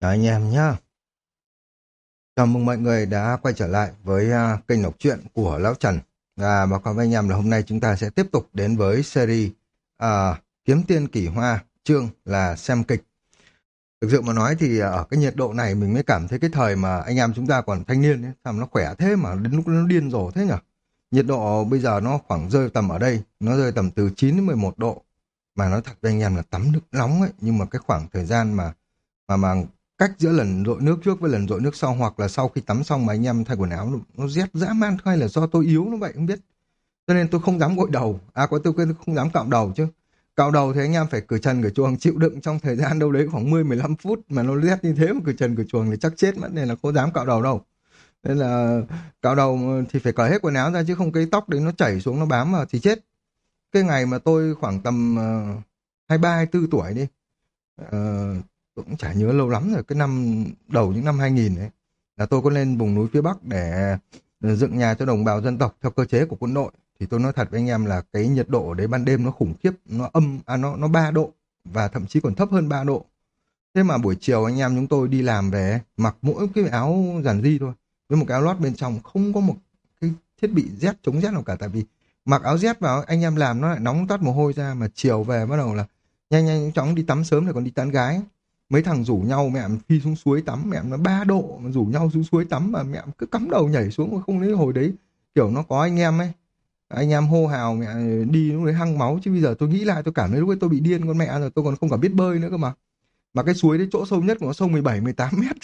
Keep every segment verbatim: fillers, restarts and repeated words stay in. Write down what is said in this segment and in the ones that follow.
Chào anh em nhé. Chào mừng mọi người đã quay trở lại với à, kênh đọc truyện của Lão Trần. Và báo cáo với anh em là hôm nay chúng ta sẽ tiếp tục đến với series à, Kiếm Tiên Kỳ Hoa, chương là xem kịch. Thực sự mà nói thì ở cái nhiệt độ này mình mới cảm thấy cái thời mà anh em chúng ta còn thanh niên ấy, sao mà nó khỏe thế mà đến lúc nó điên rồ thế nhỉ? Nhiệt độ bây giờ nó khoảng rơi tầm ở đây, nó rơi tầm từ chín đến mười một độ. Mà nói thật với anh em là tắm nước nóng ấy, nhưng mà cái khoảng thời gian mà mà mà cách giữa lần dội nước trước với lần dội nước sau, hoặc là sau khi tắm xong mà anh em thay quần áo nó, nó rét dã man, hay là do tôi yếu nó vậy không biết. Cho nên tôi không dám gội đầu, à có tôi không dám cạo đầu chứ. Cạo đầu thì anh em phải cởi trần cởi chuồng chịu đựng trong thời gian đâu đấy khoảng mười mười lăm phút, mà nó rét như thế mà cởi trần cởi chuồng thì chắc chết mất, nên là không dám cạo đầu đâu. Nên là cạo đầu thì phải cởi hết quần áo ra, chứ không cái tóc đấy nó chảy xuống nó bám vào thì chết. Cái ngày mà tôi khoảng tầm uh, hai ba hai tư tuổi đi, uh, tôi cũng chả nhớ lâu lắm rồi, cái năm đầu những năm hai nghìn ấy, là tôi có lên vùng núi phía Bắc để ờ, dựng nhà cho đồng bào dân tộc theo cơ chế của quân đội. Thì tôi nói thật với anh em là cái nhiệt độ ở đấy ban đêm nó khủng khiếp, nó âm à nó nó ba độ, và thậm chí còn thấp hơn ba độ. Thế mà buổi chiều anh em chúng tôi đi làm về mặc mỗi cái áo giản dị thôi, với một cái áo lót bên trong, không có một cái thiết bị rét chống rét nào cả. Tại vì mặc áo rét vào anh em làm nó lại nóng toát mồ hôi ra, mà chiều về bắt đầu là nhanh nhanh chóng đi tắm sớm để còn đi tán gái. Mấy thằng rủ nhau mẹ phi xuống suối tắm, mẹ nó ba độ mà rủ nhau xuống suối tắm, mà mẹ cứ cắm đầu nhảy xuống. Mà không lấy hồi đấy kiểu nó có anh em ấy, anh em hô hào mẹ đi lúc đấy hăng máu. Chứ bây giờ tôi nghĩ lại tôi cảm thấy lúc ấy tôi bị điên con mẹ rồi, tôi còn không cả biết bơi nữa cơ mà. Mà cái suối đấy chỗ sâu nhất của nó sâu mười bảy mười tám mét.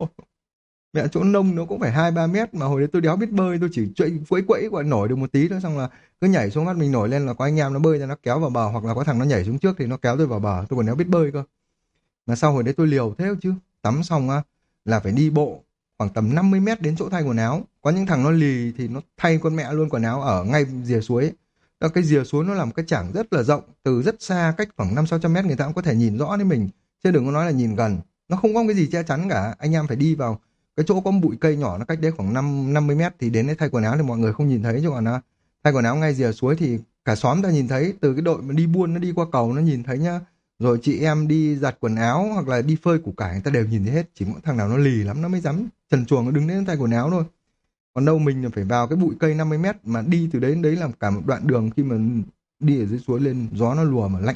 Mẹ chỗ nông nó cũng phải hai ba mét, mà hồi đấy tôi đéo biết bơi, tôi chỉ chạy quẫy quẫy gọi nổi được một tí thôi, xong là cứ nhảy xuống, mắt mình nổi lên là có anh em nó bơi ra nó kéo vào bờ, hoặc là có thằng nó nhảy xuống trước thì nó kéo tôi vào bờ, tôi còn đéo biết bơi cơ. Mà sau hồi đấy tôi liều thế chứ. Tắm xong á là phải đi bộ khoảng tầm năm mươi mét đến chỗ thay quần áo. Có những thằng nó lì thì nó thay con mẹ luôn quần áo ở ngay rìa suối ấy. Đó, cái rìa suối nó làm cái chảng rất là rộng, từ rất xa cách khoảng năm sáu trăm mét người ta cũng có thể nhìn rõ đến mình, chứ đừng có nói là nhìn gần. Nó không có cái gì che chắn cả, anh em phải đi vào cái chỗ có một bụi cây nhỏ, nó cách đấy khoảng năm năm mươi mét thì đến đấy thay quần áo thì mọi người không nhìn thấy. Chứ còn à, thay quần áo ngay rìa suối thì cả xóm ta nhìn thấy, từ cái đội mà đi buôn nó đi qua cầu nó nhìn thấy nhá, rồi chị em đi giặt quần áo hoặc là đi phơi củ cải người ta đều nhìn thấy hết. Chỉ mỗi thằng nào nó lì lắm nó mới dám trần truồng nó đứng đến tay quần áo thôi. Còn đâu mình là phải vào cái bụi cây năm mươi mét, mà đi từ đấy đến đấy làm cả một đoạn đường, khi mà đi ở dưới suối lên gió nó lùa mà lạnh,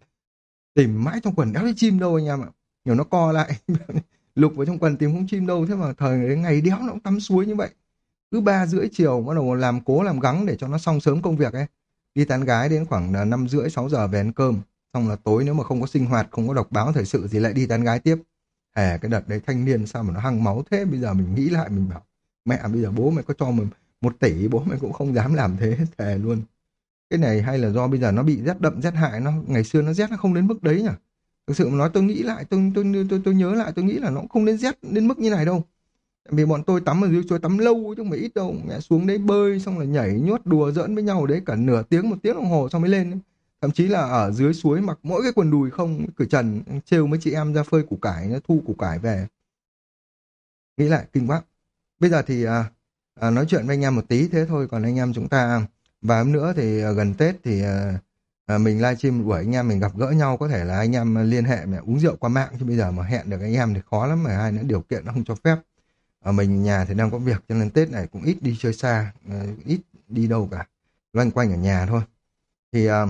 tìm mãi trong quần đéo thấy chim đâu anh em ạ. Nhiều nó co lại lục vào trong quần tìm không chim đâu. Thế mà thời đấy ngày đéo nó cũng tắm suối như vậy. Cứ ba rưỡi chiều bắt đầu làm cố làm gắng để cho nó xong sớm công việc ấy, đi tán gái đến khoảng là năm rưỡi sáu giờ về ăn cơm. Xong là tối nếu mà không có sinh hoạt, không có đọc báo thời sự gì lại đi tán gái tiếp. Hè cái đợt đấy thanh niên sao mà nó hăng máu thế. Bây giờ mình nghĩ lại mình bảo mẹ, bây giờ bố mày có cho mình một tỷ bố mày cũng không dám làm thế. Thề luôn. Cái này hay là do bây giờ nó bị rét đậm rét hại, nó ngày xưa nó rét nó không đến mức đấy nhỉ. Thực sự mà nói tôi nghĩ lại, tôi tôi tôi tôi, tôi nhớ lại tôi nghĩ là nó cũng không đến rét đến mức như này đâu. Vì bọn tôi tắm ở dưới suối tắm lâu chứ không phải ít đâu. Mẹ xuống đấy bơi xong là nhảy nhót đùa giỡn với nhau ở đấy cả nửa tiếng một tiếng đồng hồ xong mới lên ấy. Thậm chí là ở dưới suối mặc mỗi cái quần đùi không, cởi trần trêu mấy chị em ra phơi củ cải, nó thu củ cải về. Nghĩ lại kinh quá. Bây giờ thì à, à, nói chuyện với anh em một tí thế thôi. Còn anh em chúng ta và hôm nữa thì à, gần Tết thì à, à, mình livestream một buổi anh em mình gặp gỡ nhau. Có thể là anh em liên hệ mẹ uống rượu qua mạng, chứ bây giờ mà hẹn được anh em thì khó lắm, mà hai nữa điều kiện nó không cho phép. Ở mình nhà thì đang có việc cho nên Tết này cũng ít đi chơi xa, ờ, ít đi đâu cả, loanh quanh ở nhà thôi. Thì ờ,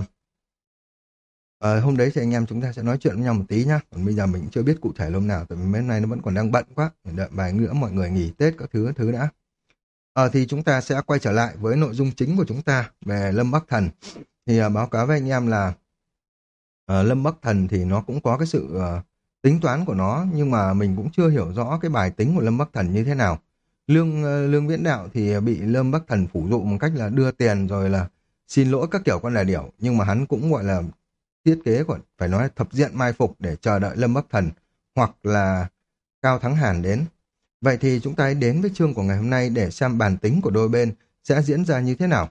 ờ, hôm đấy thì anh em chúng ta sẽ nói chuyện với nhau một tí nhá. Còn bây giờ mình cũng chưa biết cụ thể lúc nào, tại vì mấy hôm nay nó vẫn còn đang bận quá. Để đợi vài nữa mọi người nghỉ Tết các thứ các thứ đã. Ờ thì chúng ta sẽ quay trở lại với nội dung chính của chúng ta về Lâm Bắc Thần. Thì ờ, báo cáo với anh em là ờ, Lâm Bắc Thần thì nó cũng có cái sự ờ, tính toán của nó, nhưng mà mình cũng chưa hiểu rõ cái bài tính của Lâm Bắc Thần như thế nào. Lương ờ, Lương Viễn Đạo thì bị Lâm Bắc Thần phủ dụ một cách là đưa tiền rồi là xin lỗi các kiểu con là điểu, nhưng mà hắn cũng gọi là thiết kế, còn phải nói là thập diện mai phục để chờ đợi Lâm Bắc Thần hoặc là Cao Thắng Hàn đến. Vậy thì chúng ta hãy đến với chương của ngày hôm nay để xem bàn tính của đôi bên sẽ diễn ra như thế nào.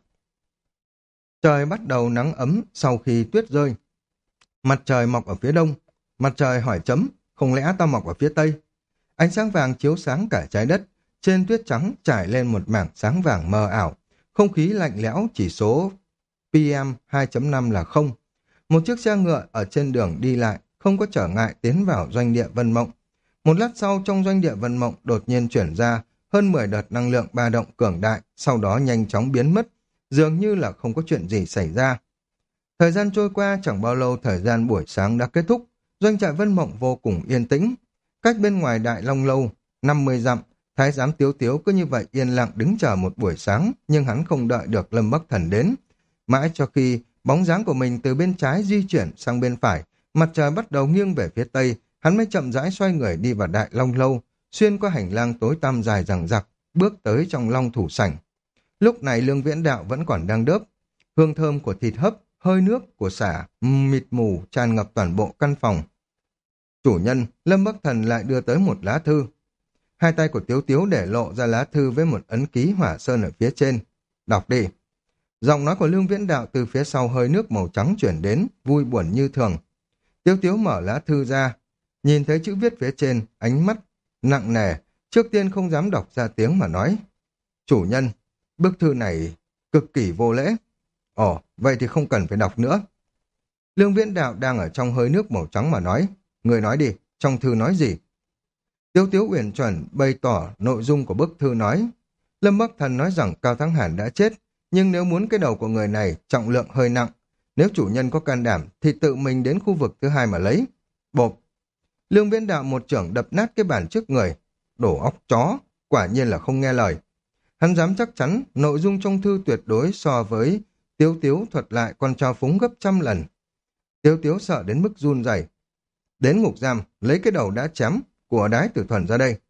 Trời bắt đầu nắng ấm sau khi tuyết rơi. Mặt trời mọc ở phía đông. Mặt trời hỏi chấm, không lẽ ta mọc ở phía tây? Ánh sáng vàng chiếu sáng cả trái đất. Trên tuyết trắng trải lên một mảng sáng vàng mờ ảo. Không khí lạnh lẽo, chỉ số pê em hai chấm năm là không. Một chiếc xe ngựa ở trên đường đi lại, không có trở ngại tiến vào doanh địa Vân Mộng. Một lát sau trong doanh địa Vân Mộng đột nhiên chuyển ra hơn mười đợt năng lượng ba động cường đại, sau đó nhanh chóng biến mất, dường như là không có chuyện gì xảy ra. Thời gian trôi qua chẳng bao lâu thời gian buổi sáng đã kết thúc, doanh trại Vân Mộng vô cùng yên tĩnh. Cách bên ngoài Đại Long Lâu, năm mươi dặm, Thái giám Tiếu Tiếu cứ như vậy yên lặng đứng chờ một buổi sáng, nhưng hắn không đợi được Lâm Bắc Thần đến. Mãi cho khi bóng dáng của mình từ bên trái di chuyển sang bên phải, mặt trời bắt đầu nghiêng về phía tây, hắn mới chậm rãi xoay người đi vào Đại Long Lâu, xuyên qua hành lang tối tăm dài dằng dặc, bước tới trong Long Thủ Sảnh. Lúc này Lương Viễn Đạo vẫn còn đang đớp, hương thơm của thịt hấp, hơi nước của sả, mịt mù tràn ngập toàn bộ căn phòng. Chủ nhân, Lâm Bắc Thần lại đưa tới một lá thư. Hai tay của Tiếu Tiếu để lộ ra lá thư với một ấn ký hỏa sơn ở phía trên. Đọc đi. Giọng nói của Lương Viễn Đạo từ phía sau hơi nước màu trắng chuyển đến, vui buồn như thường. Tiếu Tiếu mở lá thư ra, nhìn thấy chữ viết phía trên, ánh mắt nặng nề, trước tiên không dám đọc ra tiếng mà nói. Chủ nhân, bức thư này cực kỳ vô lễ. Ồ, vậy thì không cần phải đọc nữa. Lương Viễn Đạo đang ở trong hơi nước màu trắng mà nói. Người nói đi, trong thư nói gì? Tiếu Tiếu uyển chuẩn bày tỏ nội dung của bức thư nói. Lâm Bắc Thần nói rằng Cao Thắng Hàn đã chết, nhưng nếu muốn cái đầu của người này trọng lượng hơi nặng, nếu chủ nhân có can đảm thì tự mình đến khu vực thứ hai mà lấy. Bộp. Lương Viễn Đạo một chưởng đập nát cái bàn trước người. Đổ óc chó, quả nhiên là không nghe lời. Hắn dám chắc chắn nội dung trong thư tuyệt đối so với Tiếu Tiếu thuật lại còn trao phúng gấp trăm lần. Tiếu Tiếu sợ đến mức run rẩy. Đến ngục giam, lấy cái đầu đã chém của Đái Tử Thuần ra đây.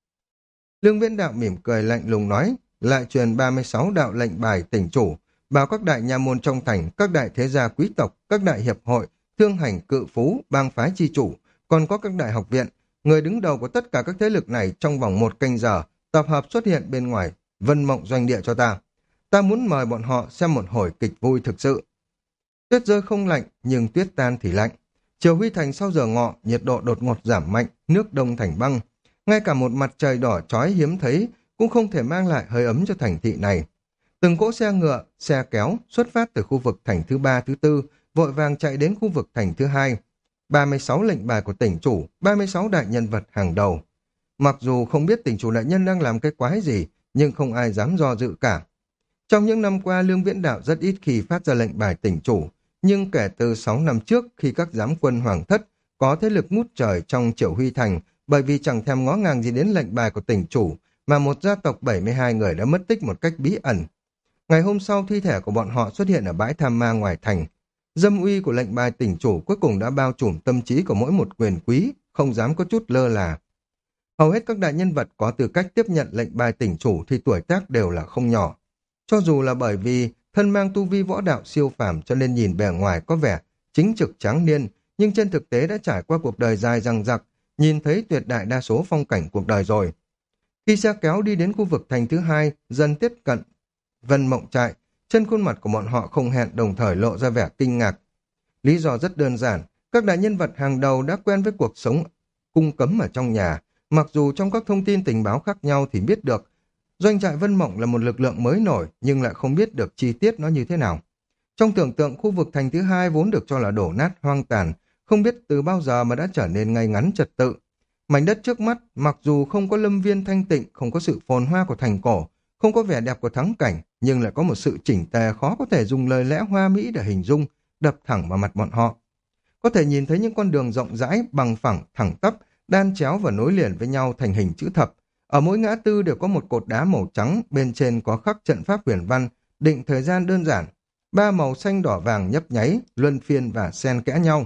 Lương Viễn Đạo mỉm cười lạnh lùng nói, lại truyền ba mươi sáu đạo lệnh bài tỉnh chủ, bảo các đại nha môn trong thành, các đại thế gia quý tộc, các đại hiệp hội, thương hành cự phú, bang phái chi chủ, còn có các đại học viện, người đứng đầu của tất cả các thế lực này trong vòng một canh giờ, tập hợp xuất hiện bên ngoài Vân Mộng doanh địa cho ta. Ta muốn mời bọn họ xem một hồi kịch vui thực sự. Tuyết rơi không lạnh, nhưng tuyết tan thì lạnh. Chiều huy thành sau giờ ngọ, nhiệt độ đột ngột giảm mạnh, nước đông thành băng. Ngay cả một mặt trời đỏ chói hiếm thấy cũng không thể mang lại hơi ấm cho thành thị này. Từng cỗ xe ngựa, xe kéo xuất phát từ khu vực thành thứ ba, thứ tư, vội vàng chạy đến khu vực thành thứ hai. ba mươi sáu lệnh bài của tỉnh chủ, ba mươi sáu đại nhân vật hàng đầu. Mặc dù không biết tỉnh chủ đại nhân đang làm cái quái gì, nhưng không ai dám do dự cả. Trong những năm qua, Lương Viễn Đạo rất ít khi phát ra lệnh bài tỉnh chủ, nhưng kể từ sáu năm trước khi các giám quân hoàng thất có thế lực ngút trời trong Triệu Huy Thành, bởi vì chẳng thèm ngó ngàng gì đến lệnh bài của tỉnh chủ, mà một gia tộc bảy mươi hai người đã mất tích một cách bí ẩn. Ngày hôm sau, thi thể của bọn họ xuất hiện ở bãi tham ma ngoài thành. Dâm uy của lệnh bài tỉnh chủ cuối cùng đã bao trùm tâm trí của mỗi một quyền quý, không dám có chút lơ là. Hầu hết các đại nhân vật có tư cách tiếp nhận lệnh bài tỉnh chủ thì tuổi tác đều là không nhỏ. Cho dù là bởi vì thân mang tu vi võ đạo siêu phàm cho nên nhìn bề ngoài có vẻ chính trực tráng niên, nhưng trên thực tế đã trải qua cuộc đời dài dằng dặc, nhìn thấy tuyệt đại đa số phong cảnh cuộc đời rồi. Khi xe kéo đi đến khu vực thành thứ hai, dần tiếp cận Vân Mộng trại, trên khuôn mặt của bọn họ không hẹn đồng thời lộ ra vẻ kinh ngạc. Lý do rất đơn giản, các đại nhân vật hàng đầu đã quen với cuộc sống cung cấm ở trong nhà, mặc dù trong các thông tin tình báo khác nhau thì biết được doanh trại Vân Mộng là một lực lượng mới nổi, nhưng lại không biết được chi tiết nó như thế nào. Trong tưởng tượng, khu vực thành thứ hai vốn được cho là đổ nát hoang tàn, không biết từ bao giờ mà đã trở nên ngay ngắn trật tự. Mảnh đất trước mắt, mặc dù không có lâm viên thanh tịnh, không có sự phồn hoa của thành cổ, không có vẻ đẹp của thắng cảnh, nhưng lại có một sự chỉnh tề khó có thể dùng lời lẽ hoa mỹ để hình dung, đập thẳng vào mặt bọn họ. Có thể nhìn thấy những con đường rộng rãi, bằng phẳng, thẳng tắp, đan chéo và nối liền với nhau thành hình chữ thập. Ở mỗi ngã tư đều có một cột đá màu trắng, bên trên có khắc trận pháp huyền văn, định thời gian đơn giản. Ba màu xanh đỏ vàng nhấp nháy, luân phiên và xen kẽ nhau.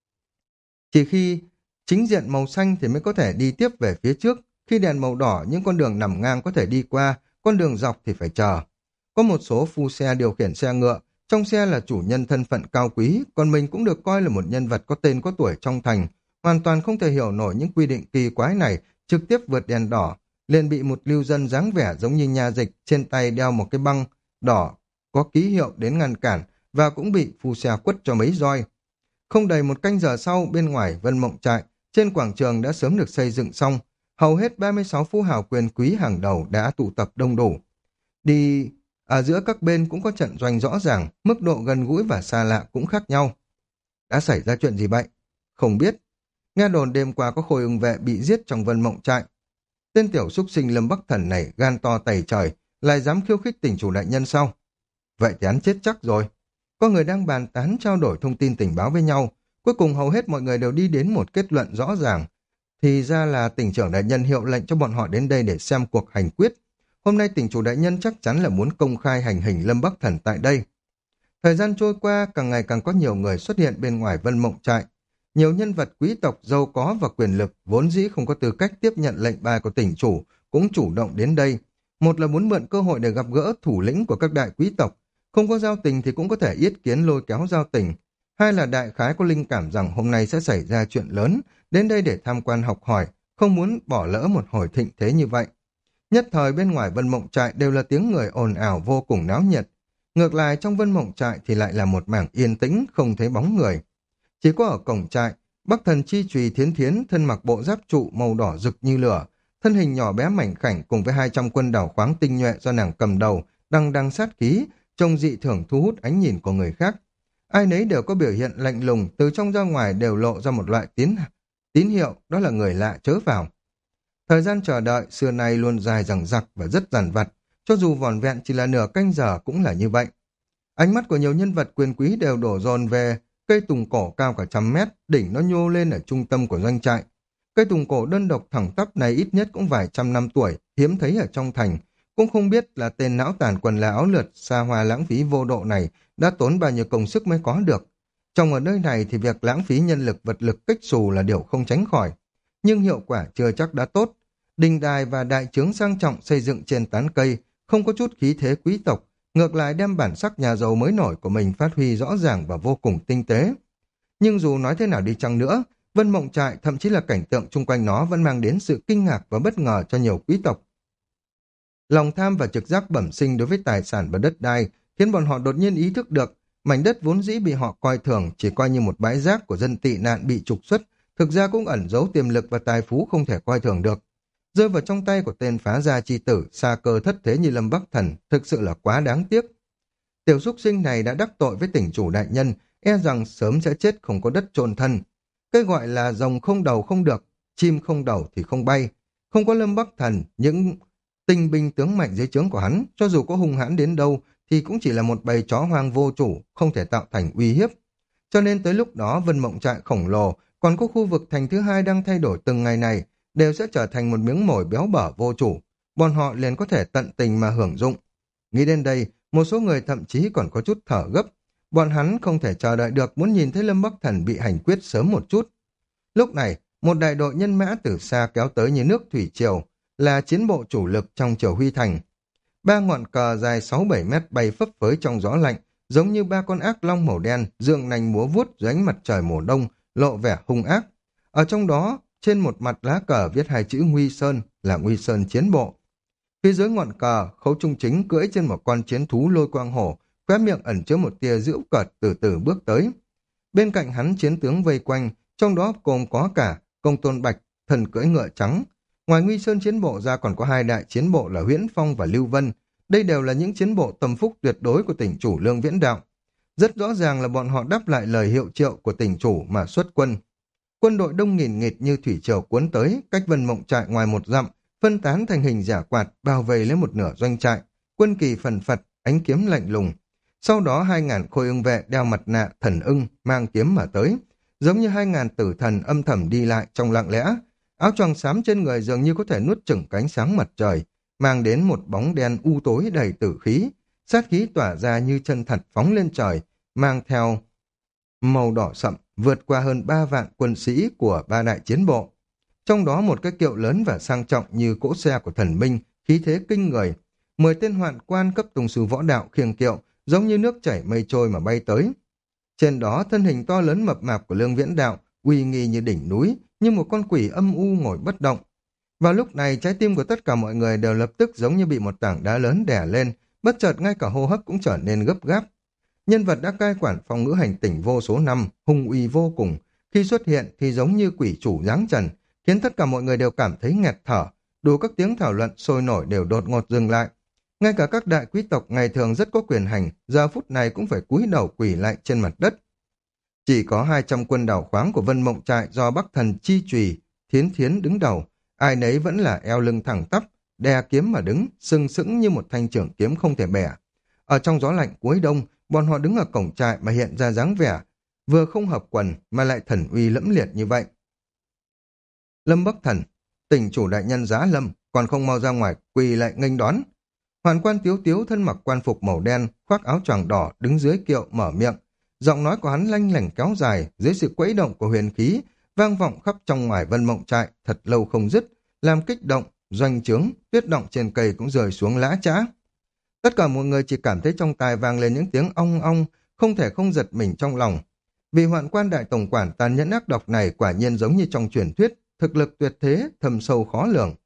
Chỉ khi chính diện màu xanh thì mới có thể đi tiếp về phía trước. Khi đèn màu đỏ, những con đường nằm ngang có thể đi qua, con đường dọc thì phải chờ. Có một số phu xe điều khiển xe ngựa, trong xe là chủ nhân thân phận cao quý, còn mình cũng được coi là một nhân vật có tên có tuổi trong thành. Hoàn toàn không thể hiểu nổi những quy định kỳ quái này, trực tiếp vượt đèn đỏ, liền bị một lưu dân dáng vẻ giống như nha dịch, trên tay đeo một cái băng đỏ có ký hiệu đến ngăn cản, và cũng bị phu xe quất cho mấy roi. Không đầy một canh giờ sau, bên ngoài Vân Mộng trại, trên quảng trường đã sớm được xây dựng xong, hầu hết ba mươi sáu phú hào quyền quý hàng đầu đã tụ tập đông đủ. Đi ở giữa các bên cũng có trận doanh rõ ràng, mức độ gần gũi và xa lạ cũng khác nhau. Đã xảy ra chuyện gì vậy? Không biết. Nghe đồn đêm qua có khôi ưng vệ bị giết trong Vân Mộng trại. Tên tiểu xúc sinh Lâm Bắc Thần này gan to tày trời, lại dám khiêu khích tỉnh chủ đại nhân sao? Vậy thì hắn chết chắc rồi. Có người đang bàn tán trao đổi thông tin tình báo với nhau. Cuối cùng hầu hết mọi người đều đi đến một kết luận rõ ràng. Thì ra là tỉnh trưởng đại nhân hiệu lệnh cho bọn họ đến đây để xem cuộc hành quyết. Hôm nay tỉnh chủ đại nhân chắc chắn là muốn công khai hành hình Lâm Bắc Thần tại đây. Thời gian trôi qua, càng ngày càng có nhiều người xuất hiện bên ngoài Vân Mộng trại. Nhiều nhân vật quý tộc giàu có và quyền lực vốn dĩ không có tư cách tiếp nhận lệnh bài của tỉnh chủ cũng chủ động đến đây. Một là muốn mượn cơ hội để gặp gỡ thủ lĩnh của các đại quý tộc, không có giao tình thì cũng có thể yết kiến lôi kéo giao tình. Hai là đại khái có linh cảm rằng hôm nay sẽ xảy ra chuyện lớn, đến đây để tham quan học hỏi, không muốn bỏ lỡ một hồi thịnh thế như vậy. Nhất thời bên ngoài Vân Mộng trại đều là tiếng người ồn ào vô cùng náo nhiệt. Ngược lại trong Vân Mộng trại thì lại là một mảng yên tĩnh, không thấy bóng người. Chỉ có ở cổng trại, Bắc Thần Chi Chùy Thiến Thiến thân mặc bộ giáp trụ màu đỏ rực như lửa, thân hình nhỏ bé mảnh khảnh cùng với hai trăm quân đảo khoáng tinh nhuệ do nàng cầm đầu, đằng đằng sát khí, trông dị thường thu hút ánh nhìn của người khác. Ai nấy đều có biểu hiện lạnh lùng, từ trong ra ngoài đều lộ ra một loại tín tín hiệu, đó là người lạ chớ vào. Thời gian chờ đợi xưa nay luôn dài dằng dặc và rất dằn vặt, cho dù vỏn vẹn chỉ là nửa canh giờ cũng là như vậy. Ánh mắt của nhiều nhân vật quyền quý đều đổ dồn về cây tùng cổ cao cả trăm mét, đỉnh nó nhô lên ở trung tâm của doanh trại. Cây tùng cổ đơn độc thẳng tắp này ít nhất cũng vài trăm năm tuổi, hiếm thấy ở trong thành. Cũng không biết là tên não tàn quần là áo lượt, xa hoa lãng phí vô độ này đã tốn bao nhiêu công sức mới có được. Trong ở nơi này thì việc lãng phí nhân lực vật lực kích xù là điều không tránh khỏi. Nhưng hiệu quả chưa chắc đã tốt. Đình đài và đại trướng sang trọng xây dựng trên tán cây, không có chút khí thế quý tộc, ngược lại đem bản sắc nhà giàu mới nổi của mình phát huy rõ ràng và vô cùng tinh tế. Nhưng dù nói thế nào đi chăng nữa, Vân Mộng trại thậm chí là cảnh tượng chung quanh nó vẫn mang đến sự kinh ngạc và bất ngờ cho nhiều quý tộc. Lòng tham và trực giác bẩm sinh đối với tài sản và đất đai khiến bọn họ đột nhiên ý thức được mảnh đất vốn dĩ bị họ coi thường chỉ coi như một bãi rác của dân tị nạn bị trục xuất, thực ra cũng ẩn giấu tiềm lực và tài phú không thể coi thường được. Rơi vào trong tay của tên phá gia chi tử xa cơ thất thế như Lâm Bắc Thần thực sự là quá đáng tiếc. Tiểu súc sinh này đã đắc tội với tỉnh chủ đại nhân, e rằng sớm sẽ chết không có đất chôn thân. Cái gọi là rồng không đầu không được, chim không đầu thì không bay. Không có Lâm Bắc Thần, những tinh binh tướng mạnh dưới trướng của hắn, cho dù có hung hãn đến đâu thì cũng chỉ là một bầy chó hoang vô chủ, không thể tạo thành uy hiếp. Cho nên tới lúc đó Vân Mộng trại khổng lồ, còn có khu vực thành thứ hai đang thay đổi từng ngày này, đều sẽ trở thành một miếng mồi béo bở vô chủ. Bọn họ liền có thể tận tình mà hưởng dụng. Nghĩ đến đây, một số người thậm chí còn có chút thở gấp. Bọn hắn không thể chờ đợi được muốn nhìn thấy Lâm Bắc Thần bị hành quyết sớm một chút. Lúc này, một đại đội nhân mã từ xa kéo tới như nước thủy triều, là chiến bộ chủ lực trong triều Huy Thành. Ba ngọn cờ dài sáu bảy mét bay phấp phới trong gió lạnh, giống như ba con ác long màu đen, dương nành múa vuốt dưới ánh mặt trời mùa đông, lộ vẻ hung ác. Ở trong đó, trên một mặt lá cờ viết hai chữ Nguy Sơn là Nguy Sơn chiến bộ. Phía dưới ngọn cờ, Khấu Trung Chính cưỡi trên một con chiến thú lôi quang hổ, khóe miệng ẩn chứa một tia giễu cợt từ từ bước tới. Bên cạnh hắn chiến tướng vây quanh, trong đó gồm có cả Công Tôn Bạch, thần cưỡi ngựa trắng. Ngoài Nguy Sơn chiến bộ ra còn có hai đại chiến bộ là Huyễn Phong và Lưu Vân. Đây đều là những chiến bộ tâm phúc tuyệt đối của tỉnh chủ Lương Viễn Đạo. Rất rõ ràng là bọn họ đáp lại lời hiệu triệu của tỉnh chủ mà xuất quân. Quân đội đông nghìn nghịt như thủy triều cuốn tới, cách Vân Mộng trại ngoài một dặm, phân tán thành hình giả quạt, bao vây lấy một nửa doanh trại. Quân kỳ phần phật, ánh kiếm lạnh lùng. Sau đó hai ngàn khôi ưng vệ đeo mặt nạ thần ưng, mang kiếm mà tới. Giống như hai ngàn tử thần âm thầm đi lại trong lặng lẽ. Áo choàng xám trên người dường như có thể nuốt chửng cánh sáng mặt trời, mang đến một bóng đen u tối đầy tử khí. Sát khí tỏa ra như chân thật phóng lên trời, mang theo màu đỏ sậm, vượt qua hơn ba vạn quân sĩ của ba đại chiến bộ. Trong đó một cái kiệu lớn và sang trọng như cỗ xe của thần minh, khí thế kinh người. Mười tên hoạn quan cấp tùng sư võ đạo khiêng kiệu, giống như nước chảy mây trôi mà bay tới. Trên đó thân hình to lớn mập mạp của Lương Viễn Đạo, uy nghi như đỉnh núi, như một con quỷ âm u ngồi bất động. Vào lúc này trái tim của tất cả mọi người đều lập tức giống như bị một tảng đá lớn đè lên, bất chợt ngay cả hô hấp cũng trở nên gấp gáp. Nhân vật đã cai quản phòng ngữ hành tỉnh vô số năm, hung uy vô cùng, khi xuất hiện thì giống như quỷ chủ giáng trần, khiến tất cả mọi người đều cảm thấy nghẹt thở, đủ các tiếng thảo luận sôi nổi đều đột ngột dừng lại. Ngay cả các đại quý tộc ngày thường rất có quyền hành, giờ phút này cũng phải cúi đầu quỳ lại trên mặt đất. Chỉ có hai trăm quân đảo khoáng của Vân Mộng Trại do Bắc Thần Chi Chùy, Thiến Thiến đứng đầu, ai nấy vẫn là eo lưng thẳng tắp, đè kiếm mà đứng, sừng sững như một thanh trường kiếm không thể bẻ. Ở trong gió lạnh cuối đông, bọn họ đứng ở cổng trại mà hiện ra dáng vẻ, vừa không hợp quần mà lại thần uy lẫm liệt như vậy. Lâm Bắc Thần, tỉnh chủ đại nhân Giá Lâm, còn không mau ra ngoài quỳ lại nghênh đón. Hoàn quan Tiếu Tiếu thân mặc quan phục màu đen, khoác áo choàng đỏ đứng dưới kiệu mở miệng. Giọng nói của hắn lanh lảnh kéo dài dưới sự quẫy động của huyền khí, vang vọng khắp trong ngoài Vân Mộng Trại thật lâu không dứt, làm kích động, doanh trướng, tuyết động trên cây cũng rơi xuống lã chã. Tất cả mọi người chỉ cảm thấy trong tai vang lên những tiếng ong ong, không thể không giật mình trong lòng. Vì hoạn quan đại tổng quản tàn nhẫn ác độc này quả nhiên giống như trong truyền thuyết, thực lực tuyệt thế, thâm sâu khó lường.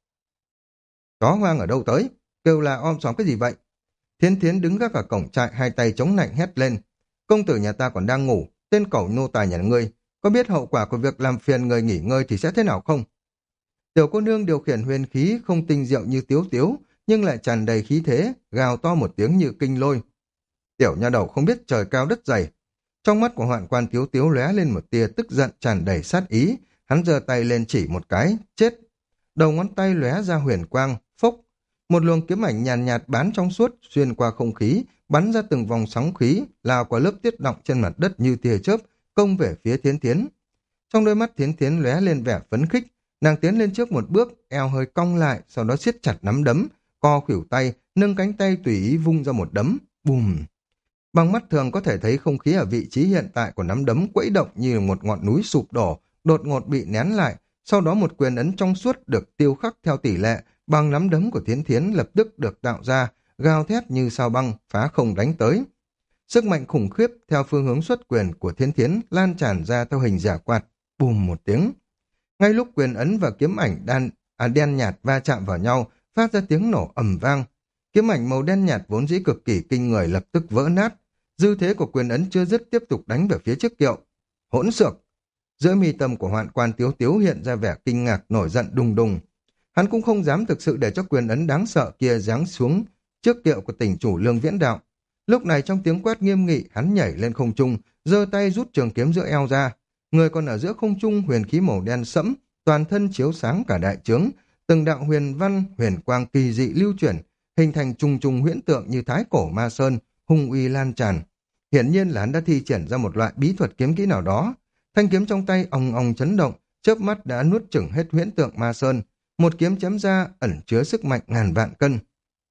Chó hoang ở đâu tới? Kêu là om sòm cái gì vậy? Thiến Thiến đứng gác ở cổng trại, hai tay chống nạnh hét lên. Công tử nhà ta còn đang ngủ, tên cẩu nô tài nhà ngươi, có biết hậu quả của việc làm phiền người nghỉ ngơi thì sẽ thế nào không? Tiểu cô nương điều khiển huyền khí không tinh diệu như Tiếu Tiếu, nhưng lại tràn đầy khí thế, gào to một tiếng như kinh lôi. Tiểu nha đầu không biết trời cao đất dày. Trong mắt của hoạn quan Tiếu Tiếu lóe lên một tia tức giận tràn đầy sát ý, hắn giơ tay lên chỉ một cái, chết. Đầu ngón tay lóe ra huyền quang, phốc. Một luồng kiếm ảnh nhàn nhạt, nhạt bán trong suốt, xuyên qua không khí, bắn ra từng vòng sóng khí, lao qua lớp tiết động trên mặt đất như tia chớp, công về phía Thiến Thiến. Trong đôi mắt Thiến Thiến lóe lên vẻ phấn khích, nàng tiến lên trước một bước, eo hơi cong lại, sau đó siết chặt nắm đấm, co khuỷu tay, nâng cánh tay tùy ý vung ra một đấm, bùm. Bằng mắt thường có thể thấy không khí ở vị trí hiện tại của nắm đấm quẫy động như một ngọn núi sụp đổ, đột ngột bị nén lại, sau đó một quyền ấn trong suốt được tiêu khắc theo tỷ lệ, bằng nắm đấm của Thiến Thiến lập tức được tạo ra, gào thét như sao băng, phá không đánh tới. Sức mạnh khủng khiếp theo phương hướng xuất quyền của Thiến Thiến lan tràn ra theo hình giả quạt, bùm một tiếng. Ngay lúc quyền ấn và kiếm ảnh đan, à, đen nhạt va chạm vào nhau, phát ra tiếng nổ ầm vang. Kiếm ảnh màu đen nhạt vốn dĩ cực kỳ kinh người lập tức vỡ nát. Dư thế của quyền ấn chưa dứt tiếp tục đánh về phía trước kiệu. Hỗn xược! Giữa mi tâm của hoạn quan Tiếu Tiếu hiện ra vẻ kinh ngạc nổi giận đùng đùng. Hắn cũng không dám thực sự để cho quyền ấn đáng sợ kia giáng xuống trước kiệu của tỉnh chủ Lương Viễn Đạo. Lúc này trong tiếng quát nghiêm nghị, hắn nhảy lên không trung, giơ tay rút trường kiếm giữa eo ra. Người còn ở giữa không trung huyền khí màu đen sẫm, toàn thân chiếu sáng cả đại trướng, từng đạo huyền văn, huyền quang kỳ dị lưu chuyển, hình thành trùng trùng huyễn tượng như thái cổ ma sơn, hung uy lan tràn. Hiển nhiên là hắn đã thi triển ra một loại bí thuật kiếm kỹ nào đó. Thanh kiếm trong tay ong ong chấn động, chớp mắt đã nuốt chửng hết huyễn tượng ma sơn. Một kiếm chém ra ẩn chứa sức mạnh ngàn vạn cân.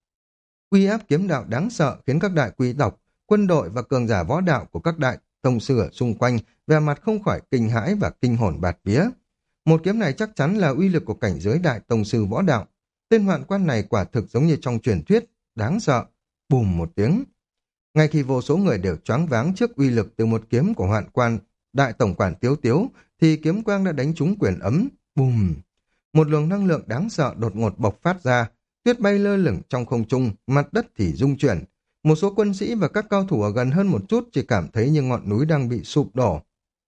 Uy áp kiếm đạo đáng sợ khiến các đại quý tộc, quân đội và cường giả võ đạo của các đại tông sư ở xung quanh vẻ mặt không khỏi kinh hãi và kinh hồn bạt vía. Một kiếm này chắc chắn là uy lực của cảnh giới đại tông sư võ đạo. Tên hoạn quan này quả thực giống như trong truyền thuyết, đáng sợ. Bùm một tiếng. Ngay khi vô số người đều choáng váng trước uy lực từ một kiếm của hoạn quan đại tổng quản Tiếu Tiếu, thì kiếm quang đã đánh trúng quyền ấm. Bùm! Một luồng năng lượng đáng sợ đột ngột bộc phát ra, tuyết bay lơ lửng trong không trung, mặt đất thì rung chuyển. Một số quân sĩ và các cao thủ ở gần hơn một chút chỉ cảm thấy như ngọn núi đang bị sụp đổ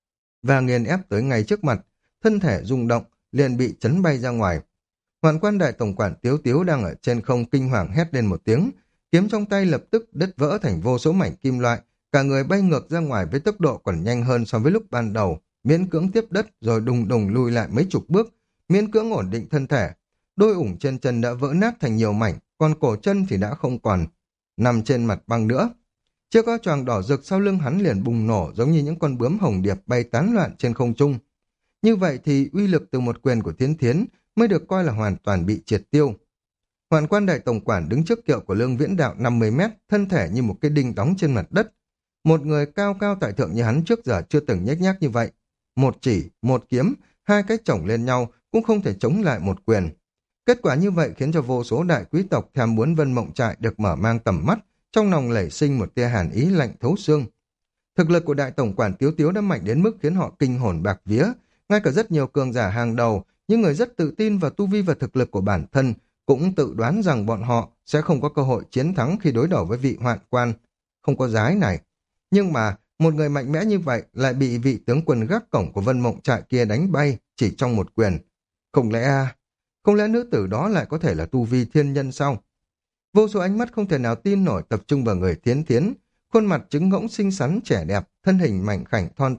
và nghiền ép tới ngay trước mặt, thân thể rung động, liền bị chấn bay ra ngoài. Hoạn quan đại tổng quản Tiếu Tiếu đang ở trên không kinh hoàng hét lên một tiếng, kiếm trong tay lập tức đứt vỡ thành vô số mảnh kim loại, cả người bay ngược ra ngoài với tốc độ còn nhanh hơn so với lúc ban đầu, miễn cưỡng tiếp đất rồi đùng đùng lùi lại mấy chục bước, miễn cưỡng ổn định thân thể. Đôi ủng trên chân đã vỡ nát thành nhiều mảnh, còn cổ chân thì đã không còn nằm trên mặt băng nữa. Chiếc áo choàng đỏ rực sau lưng hắn liền bùng nổ giống như những con bướm hồng điệp bay tán loạn trên không trung. Như vậy thì uy lực từ một quyền của Thiến Thiến mới được coi là hoàn toàn bị triệt tiêu. Hoạn quan đại tổng quản đứng trước kiệu của Lương Viễn Đạo năm mươi mét, thân thể như một cái đinh đóng trên mặt đất. Một người cao cao tại thượng như hắn trước giờ chưa từng nhếch nhác như vậy. Một chỉ, một kiếm, hai cái chổng lên nhau cũng không thể chống lại một quyền. Kết quả như vậy khiến cho vô số đại quý tộc thèm muốn Vân Mộng Trại được mở mang tầm mắt, trong lòng nảy sinh một tia hàn ý lạnh thấu xương. Thực lực của đại tổng quản Tiếu Tiếu đã mạnh đến mức khiến họ kinh hồn bạc vía. Ngay cả rất nhiều cường giả hàng đầu, những người rất tự tin vào tu vi và thực lực của bản thân, cũng tự đoán rằng bọn họ sẽ không có cơ hội chiến thắng khi đối đầu với vị hoạn quan không có giái này. Nhưng mà một người mạnh mẽ như vậy lại bị vị tướng quân gác cổng của Vân Mộng Trại kia đánh bay chỉ trong một quyền. Không lẽ không lẽ nữ tử đó lại có thể là tu vi thiên nhân sao? Vô số ánh mắt không thể nào tin nổi tập trung vào người Thiến Thiến, khuôn mặt trứng ngỗng xinh xắn trẻ đẹp, thân hình mảnh khảnh thon thả,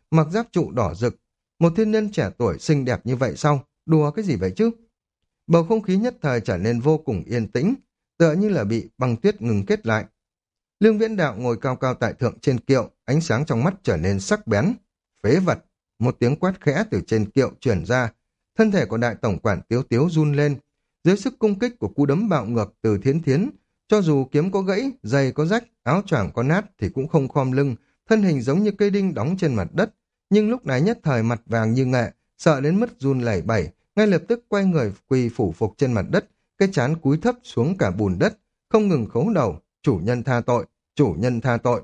mặc giáp trụ đỏ rực. Một thiên nhân trẻ tuổi xinh đẹp như vậy sao? Đùa cái gì vậy chứ? Bầu không khí nhất thời trở nên vô cùng yên tĩnh, tựa như là bị băng tuyết ngừng kết lại. Lương Viễn Đạo ngồi cao cao tại thượng trên kiệu, ánh sáng trong mắt trở nên sắc bén. Phế vật! Một tiếng quát khẽ từ trên kiệu truyền ra. Thân thể của đại tổng quản Tiếu Tiếu run lên. Dưới sức cung kích của cú đấm bạo ngược từ Thiến Thiến, cho dù kiếm có gãy, giày có rách, áo choàng có nát thì cũng không khom lưng, thân hình giống như cây đinh đóng trên mặt đất. Nhưng lúc này nhất thời mặt vàng như nghệ, sợ đến mức run lẩy bẩy, ngay lập tức quay người quỳ phủ phục trên mặt đất, cái trán cúi thấp xuống cả bùn đất, không ngừng khấu đầu, chủ nhân tha tội, chủ nhân tha tội.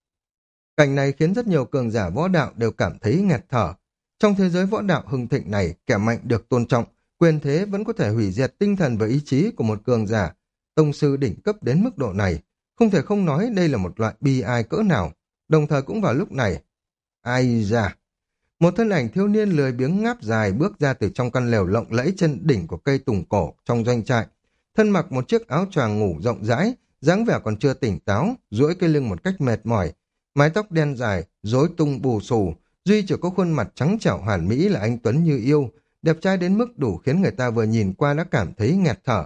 Cảnh này khiến rất nhiều cường giả võ đạo đều cảm thấy nghẹt thở. Trong thế giới võ đạo hưng thịnh này, kẻ mạnh được tôn trọng, quyền thế vẫn có thể hủy diệt tinh thần và ý chí của một cường giả. Tông sư đỉnh cấp đến mức độ này, không thể không nói đây là một loại bi ai cỡ nào. Đồng thời cũng vào lúc này, ai da, một thân ảnh thiếu niên lười biếng ngáp dài bước ra từ trong căn lều lộng lẫy trên đỉnh của cây tùng cổ trong doanh trại. Thân mặc một chiếc áo choàng ngủ rộng rãi, dáng vẻ còn chưa tỉnh táo, duỗi cái lưng một cách mệt mỏi, mái tóc đen dài, rối tung bù xù, duy chỉ có khuôn mặt trắng trẻo hoàn mỹ là anh tuấn như yêu, đẹp trai đến mức đủ khiến người ta vừa nhìn qua đã cảm thấy nghẹt thở.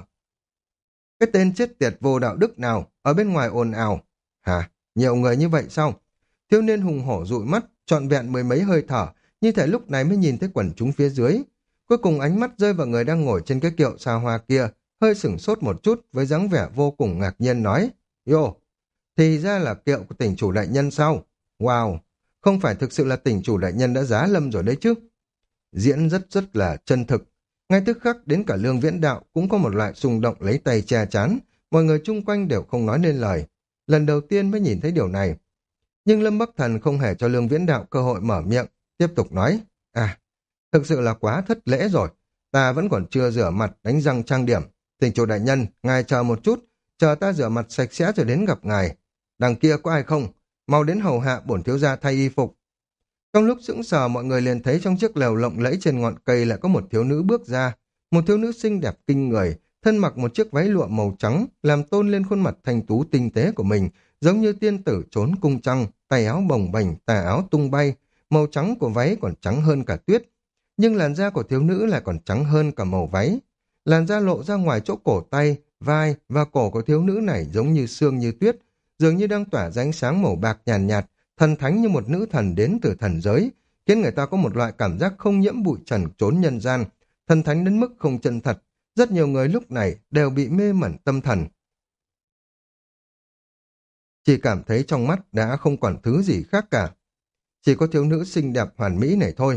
Cái tên chết tiệt vô đạo đức nào ở bên ngoài ồn ào? Hả? Nhiều người như vậy sao? Thiếu niên hùng hổ dụi mắt, trọn vẹn mười mấy hơi thở, như thể lúc này mới nhìn thấy quần chúng phía dưới. Cuối cùng ánh mắt rơi vào người đang ngồi trên cái kiệu xa hoa kia, hơi sửng sốt một chút với dáng vẻ vô cùng ngạc nhiên nói, Yo, thì ra là kiệu của tỉnh chủ đại nhân sao? Wow, không phải thực sự là tỉnh chủ đại nhân đã giá lâm rồi đấy chứ? Diễn rất rất là chân thực. Ngay tức khắc đến cả Lương Viễn Đạo cũng có một loại xung động lấy tay che chắn, mọi người chung quanh đều không nói nên lời. Lần đầu tiên mới nhìn thấy điều này. Nhưng Lâm Bắc Thần không hề cho Lương Viễn Đạo cơ hội mở miệng, tiếp tục nói, à, thực sự là quá thất lễ rồi, ta vẫn còn chưa rửa mặt đánh răng trang điểm. Tỉnh chủ đại nhân, ngài chờ một chút, chờ ta rửa mặt sạch sẽ rồi đến gặp ngài. Đằng kia có ai không? Mau đến hầu hạ bổn thiếu gia thay y phục. Trong lúc sững sờ, mọi người liền thấy trong chiếc lều lộng lẫy trên ngọn cây lại có một thiếu nữ bước ra, một thiếu nữ xinh đẹp kinh người, thân mặc một chiếc váy lụa màu trắng, làm tôn lên khuôn mặt thanh tú tinh tế của mình, giống như tiên tử trốn cung trăng, tay áo bồng bềnh, tà áo tung bay, màu trắng của váy còn trắng hơn cả tuyết, nhưng làn da của thiếu nữ lại còn trắng hơn cả màu váy. Làn da lộ ra ngoài chỗ cổ tay, vai và cổ của thiếu nữ này giống như sương như tuyết, dường như đang tỏa ra ánh sáng màu bạc nhàn nhạt, nhạt, thần thánh như một nữ thần đến từ thần giới, khiến người ta có một loại cảm giác không nhiễm bụi trần trốn nhân gian, thần thánh đến mức không chân thật. Rất nhiều người lúc này đều bị mê mẩn tâm thần. Chỉ cảm thấy trong mắt đã không còn thứ gì khác cả. Chỉ có thiếu nữ xinh đẹp hoàn mỹ này thôi.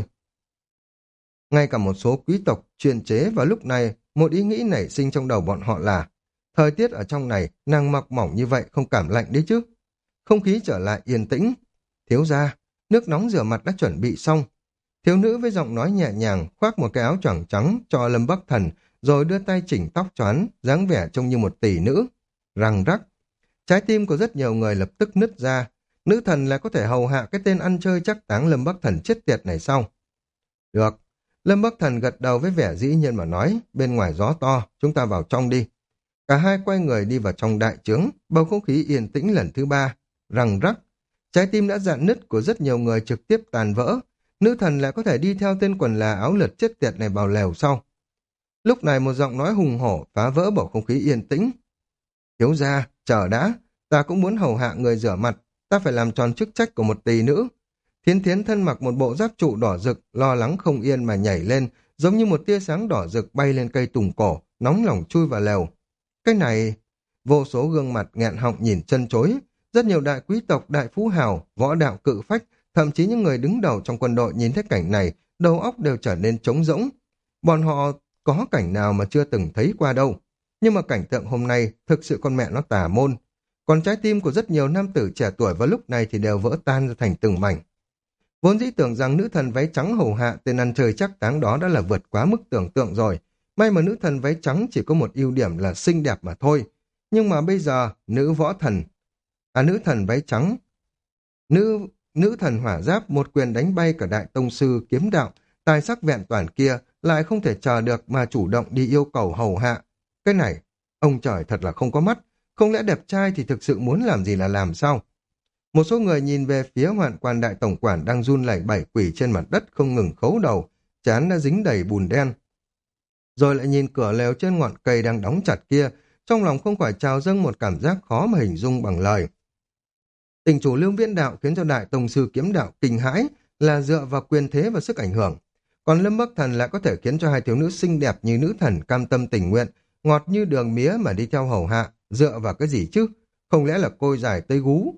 Ngay cả một số quý tộc chuyên chế vào lúc này, một ý nghĩ nảy sinh trong đầu bọn họ là thời tiết ở trong này, nàng mặc mỏng như vậy không cảm lạnh đấy chứ. Không khí trở lại yên tĩnh. Thiếu gia, nước nóng rửa mặt đã chuẩn bị xong. Thiếu nữ với giọng nói nhẹ nhàng khoác một cái áo choàng trắng cho Lâm Bắc Thần, rồi đưa tay chỉnh tóc choán, dáng vẻ trông như một tỷ nữ. Răng rắc. Trái tim của rất nhiều người lập tức nứt ra. Nữ thần lại có thể hầu hạ cái tên ăn chơi chắc táng Lâm Bắc Thần chết tiệt này sao? Được. Lâm Bắc Thần gật đầu với vẻ dĩ nhiên mà nói, bên ngoài gió to, chúng ta vào trong đi. Cả hai quay người đi vào trong đại trướng, bầu không khí yên tĩnh lần thứ ba. Răng rắc. Trái tim đã rạn nứt của rất nhiều người trực tiếp tàn vỡ. Nữ thần lại có thể đi theo tên quần là áo lượt chết tiệt này vào lều sau. Lúc này một giọng nói hùng hổ phá vỡ bầu không khí yên tĩnh. Thiếu gia, chờ đã, ta cũng muốn hầu hạ người rửa mặt, ta phải làm tròn chức trách của một tỷ nữ. Thiến Thiến thân mặc một bộ giáp trụ đỏ rực, lo lắng không yên mà nhảy lên, giống như một tia sáng đỏ rực bay lên cây tùng cổ, nóng lòng chui vào lều. Cái này, vô số gương mặt nghẹn họng nhìn chân chối, rất nhiều đại quý tộc, đại phú hào, võ đạo cự phách, thậm chí những người đứng đầu trong quân đội nhìn thấy cảnh này, đầu óc đều trở nên trống rỗng. Bọn họ có cảnh nào mà chưa từng thấy qua đâu. Nhưng mà cảnh tượng hôm nay thực sự con mẹ nó tà môn. Còn trái tim của rất nhiều nam tử trẻ tuổi vào lúc này thì đều vỡ tan ra thành từng mảnh. Vốn dĩ tưởng rằng nữ thần váy trắng hầu hạ tên ăn chơi chắc táng đó đã là vượt quá mức tưởng tượng rồi. May mà nữ thần váy trắng chỉ có một ưu điểm là xinh đẹp mà thôi. Nhưng mà bây giờ, nữ võ thần, à nữ thần váy trắng, nữ nữ thần hỏa giáp một quyền đánh bay cả đại tông sư kiếm đạo, tài sắc vẹn toàn kia lại không thể chờ được mà chủ động đi yêu cầu hầu hạ. Cái này, ông trời thật là không có mắt, không lẽ đẹp trai thì thực sự muốn làm gì là làm sao? Một số người nhìn về phía Hoạn Quan đại tổng quản đang run lẩy bẩy quỳ trên mặt đất không ngừng khấu đầu, trán đã dính đầy bùn đen. Rồi lại nhìn cửa lều trên ngọn cây đang đóng chặt kia, trong lòng không khỏi trào dâng một cảm giác khó mà hình dung bằng lời. Tình chủ Lương Viễn Đạo khiến cho đại tông sư kiếm đạo kinh hãi là dựa vào quyền thế và sức ảnh hưởng. Còn Lâm Bắc Thần lại có thể khiến cho hai thiếu nữ xinh đẹp như nữ thần cam tâm tình nguyện, ngọt như đường mía mà đi theo hầu hạ, dựa vào cái gì chứ? Không lẽ là côi dài tây gú?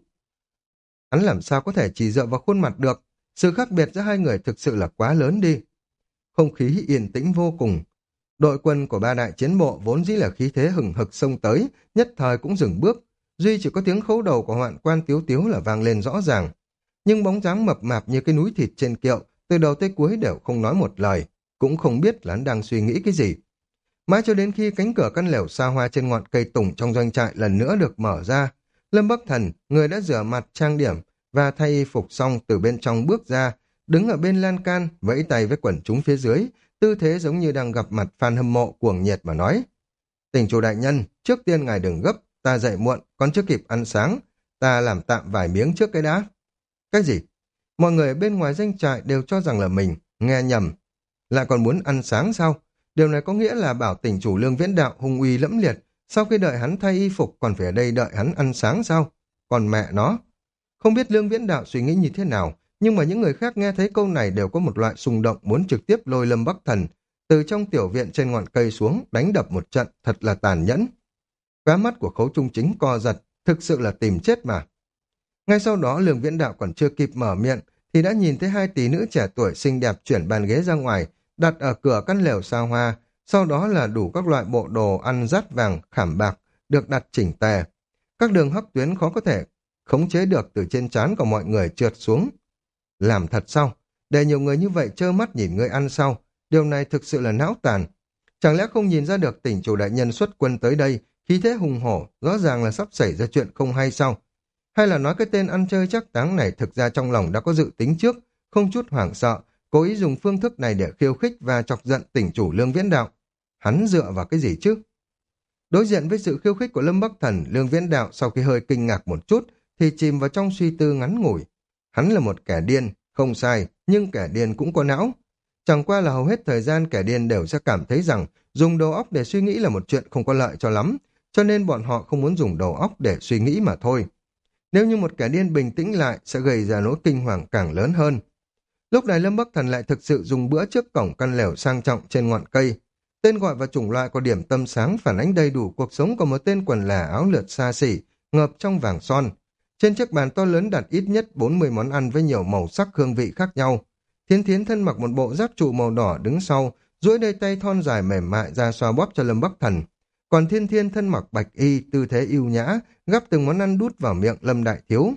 Hắn làm sao có thể chỉ dựa vào khuôn mặt được? Sự khác biệt giữa hai người thực sự là quá lớn đi. Không khí yên tĩnh vô cùng. Đội quân của ba đại chiến bộ vốn dĩ là khí thế hừng hực xông tới, nhất thời cũng dừng bước. Duy chỉ có tiếng khấu đầu của Hoạn Quan Tiếu Tiếu là vang lên rõ ràng. Nhưng bóng dáng mập mạp như cái núi thịt trên kiệu, từ đầu tới cuối đều không nói một lời, cũng không biết là hắn đang suy nghĩ cái gì. Mãi cho đến khi cánh cửa căn lều xa hoa trên ngọn cây tùng trong doanh trại lần nữa được mở ra, Lâm Bắc Thần, người đã rửa mặt trang điểm và thay y phục xong từ bên trong bước ra, đứng ở bên lan can, vẫy tay với quần chúng phía dưới, tư thế giống như đang gặp mặt fan hâm mộ cuồng nhiệt mà nói. Tỉnh chủ đại nhân, trước tiên ngài đừng gấp, ta dậy muộn, còn chưa kịp ăn sáng, ta làm tạm vài miếng trước cái đã. Cái gì? Mọi người bên ngoài doanh trại đều cho rằng là mình nghe nhầm. Lại còn muốn ăn sáng sao? Điều này có nghĩa là bảo tỉnh chủ Lương Viễn Đạo hung uy lẫm liệt, sau khi đợi hắn thay y phục còn phải ở đây đợi hắn ăn sáng sao? Còn mẹ nó! Không biết Lương Viễn Đạo suy nghĩ như thế nào, nhưng mà những người khác nghe thấy câu này đều có một loại xung động muốn trực tiếp lôi Lâm Bắc Thần từ trong tiểu viện trên ngọn cây xuống, đánh đập một trận thật là tàn nhẫn. Khóe mắt của Khấu Trung Chính co giật, thực sự là tìm chết mà. Ngay sau đó Lương Viễn Đạo còn chưa kịp mở miệng thì đã nhìn thấy hai tỷ nữ trẻ tuổi xinh đẹp chuyển bàn ghế ra ngoài, đặt ở cửa căn lều xa hoa, sau đó là đủ các loại bộ đồ ăn dát vàng, khảm bạc, được đặt chỉnh tề. Các đường hấp tuyến khó có thể khống chế được từ trên trán của mọi người trượt xuống. Làm thật sao? Để nhiều người như vậy trơ mắt nhìn người ăn sao? Điều này thực sự là não tàn. Chẳng lẽ không nhìn ra được tỉnh chủ đại nhân xuất quân tới đây, khí thế hùng hổ, rõ ràng là sắp xảy ra chuyện không hay sao? Hay là nói cái tên ăn chơi chắc táng này thực ra trong lòng đã có dự tính trước, không chút hoảng sợ, cố ý dùng phương thức này để khiêu khích và chọc giận tỉnh chủ Lương Viễn Đạo. Hắn dựa vào cái gì chứ? Đối diện với sự khiêu khích của Lâm Bắc Thần, Lương Viễn Đạo sau khi hơi kinh ngạc một chút thì chìm vào trong suy tư ngắn ngủi. Hắn là một kẻ điên, không sai, nhưng kẻ điên cũng có não. Chẳng qua là hầu hết thời gian kẻ điên đều sẽ cảm thấy rằng dùng đầu óc để suy nghĩ là một chuyện không có lợi cho lắm, cho nên bọn họ không muốn dùng đầu óc để suy nghĩ mà thôi. Nếu như một kẻ điên bình tĩnh lại sẽ gây ra nỗi kinh hoàng càng lớn hơn. Lúc này Lâm Bắc Thần lại thực sự dùng bữa trước cổng căn lều sang trọng trên ngọn cây. Tên gọi và chủng loại của điểm tâm sáng phản ánh đầy đủ cuộc sống của một tên quần là áo lượt xa xỉ, ngợp trong vàng son. Trên chiếc bàn to lớn đặt ít nhất bốn mươi món ăn với nhiều màu sắc hương vị khác nhau. Thiến Thiến thân mặc một bộ giáp trụ màu đỏ đứng sau, duỗi đôi tay thon dài mềm mại ra xoa bóp cho Lâm Bắc Thần. Còn Thiên Thiên thân mặc bạch y, tư thế ưu nhã, gắp từng món ăn đút vào miệng Lâm Đại Thiếu.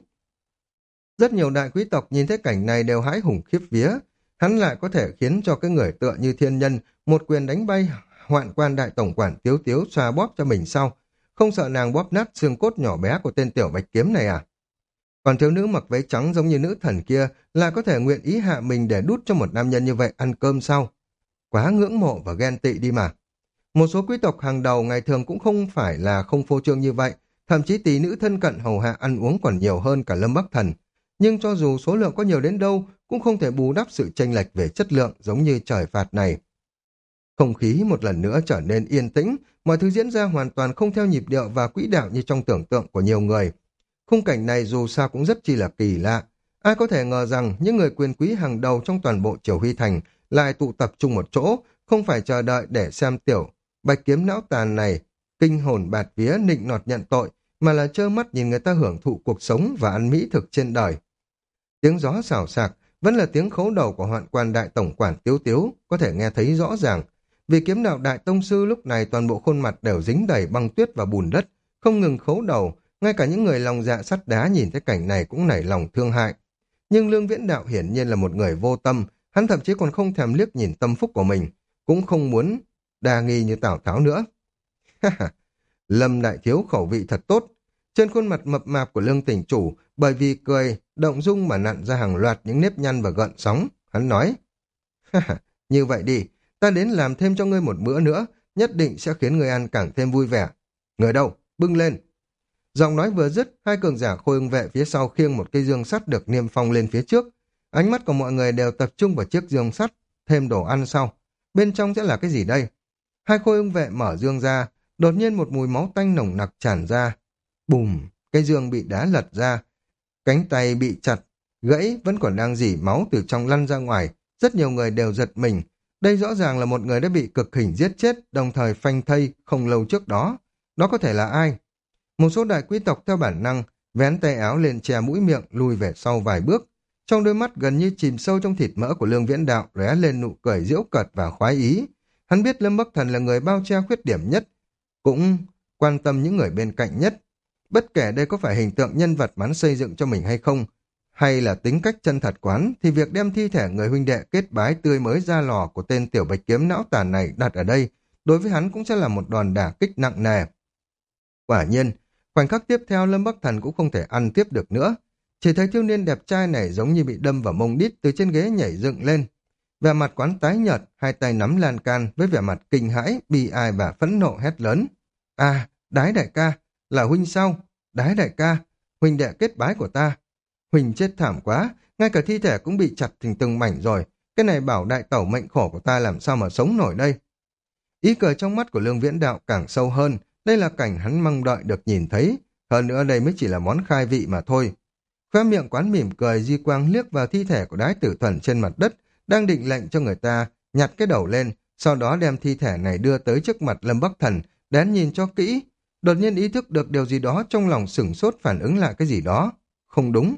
Rất nhiều đại quý tộc nhìn thấy cảnh này đều hãi hùng khiếp vía. Hắn lại có thể khiến cho cái người tựa như thiên nhân một quyền đánh bay Hoạn Quan đại tổng quản Tiếu Tiếu xoa bóp cho mình sau. Không sợ nàng bóp nát xương cốt nhỏ bé của tên tiểu bạch kiếm này à? Còn thiếu nữ mặc váy trắng giống như nữ thần kia là có thể nguyện ý hạ mình để đút cho một nam nhân như vậy ăn cơm sao? Quá ngưỡng mộ và ghen tị đi mà. Một số quý tộc hàng đầu ngày thường cũng không phải là không phô trương như vậy, thậm chí tỷ nữ thân cận hầu hạ ăn uống còn nhiều hơn cả Lâm Bắc Thần. Nhưng cho dù số lượng có nhiều đến đâu, cũng không thể bù đắp sự chênh lệch về chất lượng giống như trời phạt này. Không khí một lần nữa trở nên yên tĩnh, mọi thứ diễn ra hoàn toàn không theo nhịp điệu và quỹ đạo như trong tưởng tượng của nhiều người. Khung cảnh này dù sao cũng rất chi là kỳ lạ. Ai có thể ngờ rằng những người quyền quý hàng đầu trong toàn bộ Triều Huy Thành lại tụ tập trung một chỗ, không phải chờ đợi để xem tiểu bạch kiếm não tàn này kinh hồn bạt vía nịnh nọt nhận tội, mà là trơ mắt nhìn người ta hưởng thụ cuộc sống và ăn mỹ thực trên đời. Tiếng gió xào xạc vẫn là tiếng khấu đầu của Hoạn Quan đại tổng quản Tiếu Tiếu, có thể nghe thấy rõ ràng. Vì kiếm đạo đại tông sư lúc này toàn bộ khuôn mặt đều dính đầy băng tuyết và bùn đất, không ngừng khấu đầu, ngay cả những người lòng dạ sắt đá nhìn thấy cảnh này cũng nảy lòng thương hại. Nhưng Lương Viễn Đạo hiển nhiên là một người vô tâm, hắn thậm chí còn không thèm liếc nhìn tâm phúc của mình, cũng không muốn đa nghi như Tào Tháo nữa. Lâm đại thiếu khẩu vị thật tốt. Trên khuôn mặt mập mạp của Lương tỉnh chủ, bởi vì cười, động dung mà nặn ra hàng loạt những nếp nhăn và gợn sóng, hắn nói: như vậy đi, ta đến làm thêm cho ngươi một bữa nữa, nhất định sẽ khiến ngươi ăn càng thêm vui vẻ. Người đâu, bưng lên. Giọng nói vừa dứt, hai cường giả khôi ưng vệ phía sau khiêng một cây dương sắt được niêm phong lên phía trước. Ánh mắt của mọi người đều tập trung vào chiếc dương sắt, thêm đồ ăn sau. Bên trong sẽ là cái gì đây? Hai khôi ưng vệ mở dương ra, đột nhiên một mùi máu tanh nồng nặc tràn ra. Bùm, cây dương bị đá lật ra, cánh tay bị chặt, gãy vẫn còn đang rỉ máu từ trong lăn ra ngoài. Rất nhiều người đều giật mình. Đây rõ ràng là một người đã bị cực hình giết chết, đồng thời phanh thây không lâu trước đó. Đó có thể là ai? Một số đại quý tộc theo bản năng, vén tay áo lên che mũi miệng, lùi về sau vài bước. Trong đôi mắt gần như chìm sâu trong thịt mỡ của Lương Viễn Đạo lóe lên nụ cười giễu cợt và khoái ý. Hắn biết Lâm Bắc Thần là người bao che khuyết điểm nhất, cũng quan tâm những người bên cạnh nhất. Bất kể đây có phải hình tượng nhân vật mà hắn xây dựng cho mình hay không, hay là tính cách chân thật quán, thì việc đem thi thể người huynh đệ kết bái tươi mới ra lò của tên tiểu bạch kiếm não tàn này đặt ở đây, đối với hắn cũng sẽ là một đòn đả kích nặng nề. Quả nhiên, khoảnh khắc tiếp theo Lâm Bắc Thần cũng không thể ăn tiếp được nữa. Chỉ thấy thiếu niên đẹp trai này giống như bị đâm vào mông đít từ trên ghế nhảy dựng lên. Vẻ mặt quán tái nhợt, hai tay nắm lan can với vẻ mặt kinh hãi, bi ai và phẫn nộ hét lớn. À, Đái đại ca, là huynh sao? Đái đại ca, huynh đệ kết bái của ta. Huynh chết thảm quá, ngay cả thi thể cũng bị chặt thành từng mảnh rồi. Cái này bảo đại tẩu mệnh khổ của ta làm sao mà sống nổi đây? Ý cười trong mắt của Lương Viễn Đạo càng sâu hơn. Đây là cảnh hắn mong đợi được nhìn thấy. Hơn nữa đây mới chỉ là món khai vị mà thôi. Khóe miệng quán mỉm cười, di quang liếc vào thi thể của Đái Tử Thuần trên mặt đất, đang định lệnh cho người ta nhặt cái đầu lên, sau đó đem thi thể này đưa tới trước mặt Lâm Bắc Thần, đến nhìn cho kỹ. Đột nhiên ý thức được điều gì đó, trong lòng sửng sốt phản ứng lại cái gì đó. Không đúng.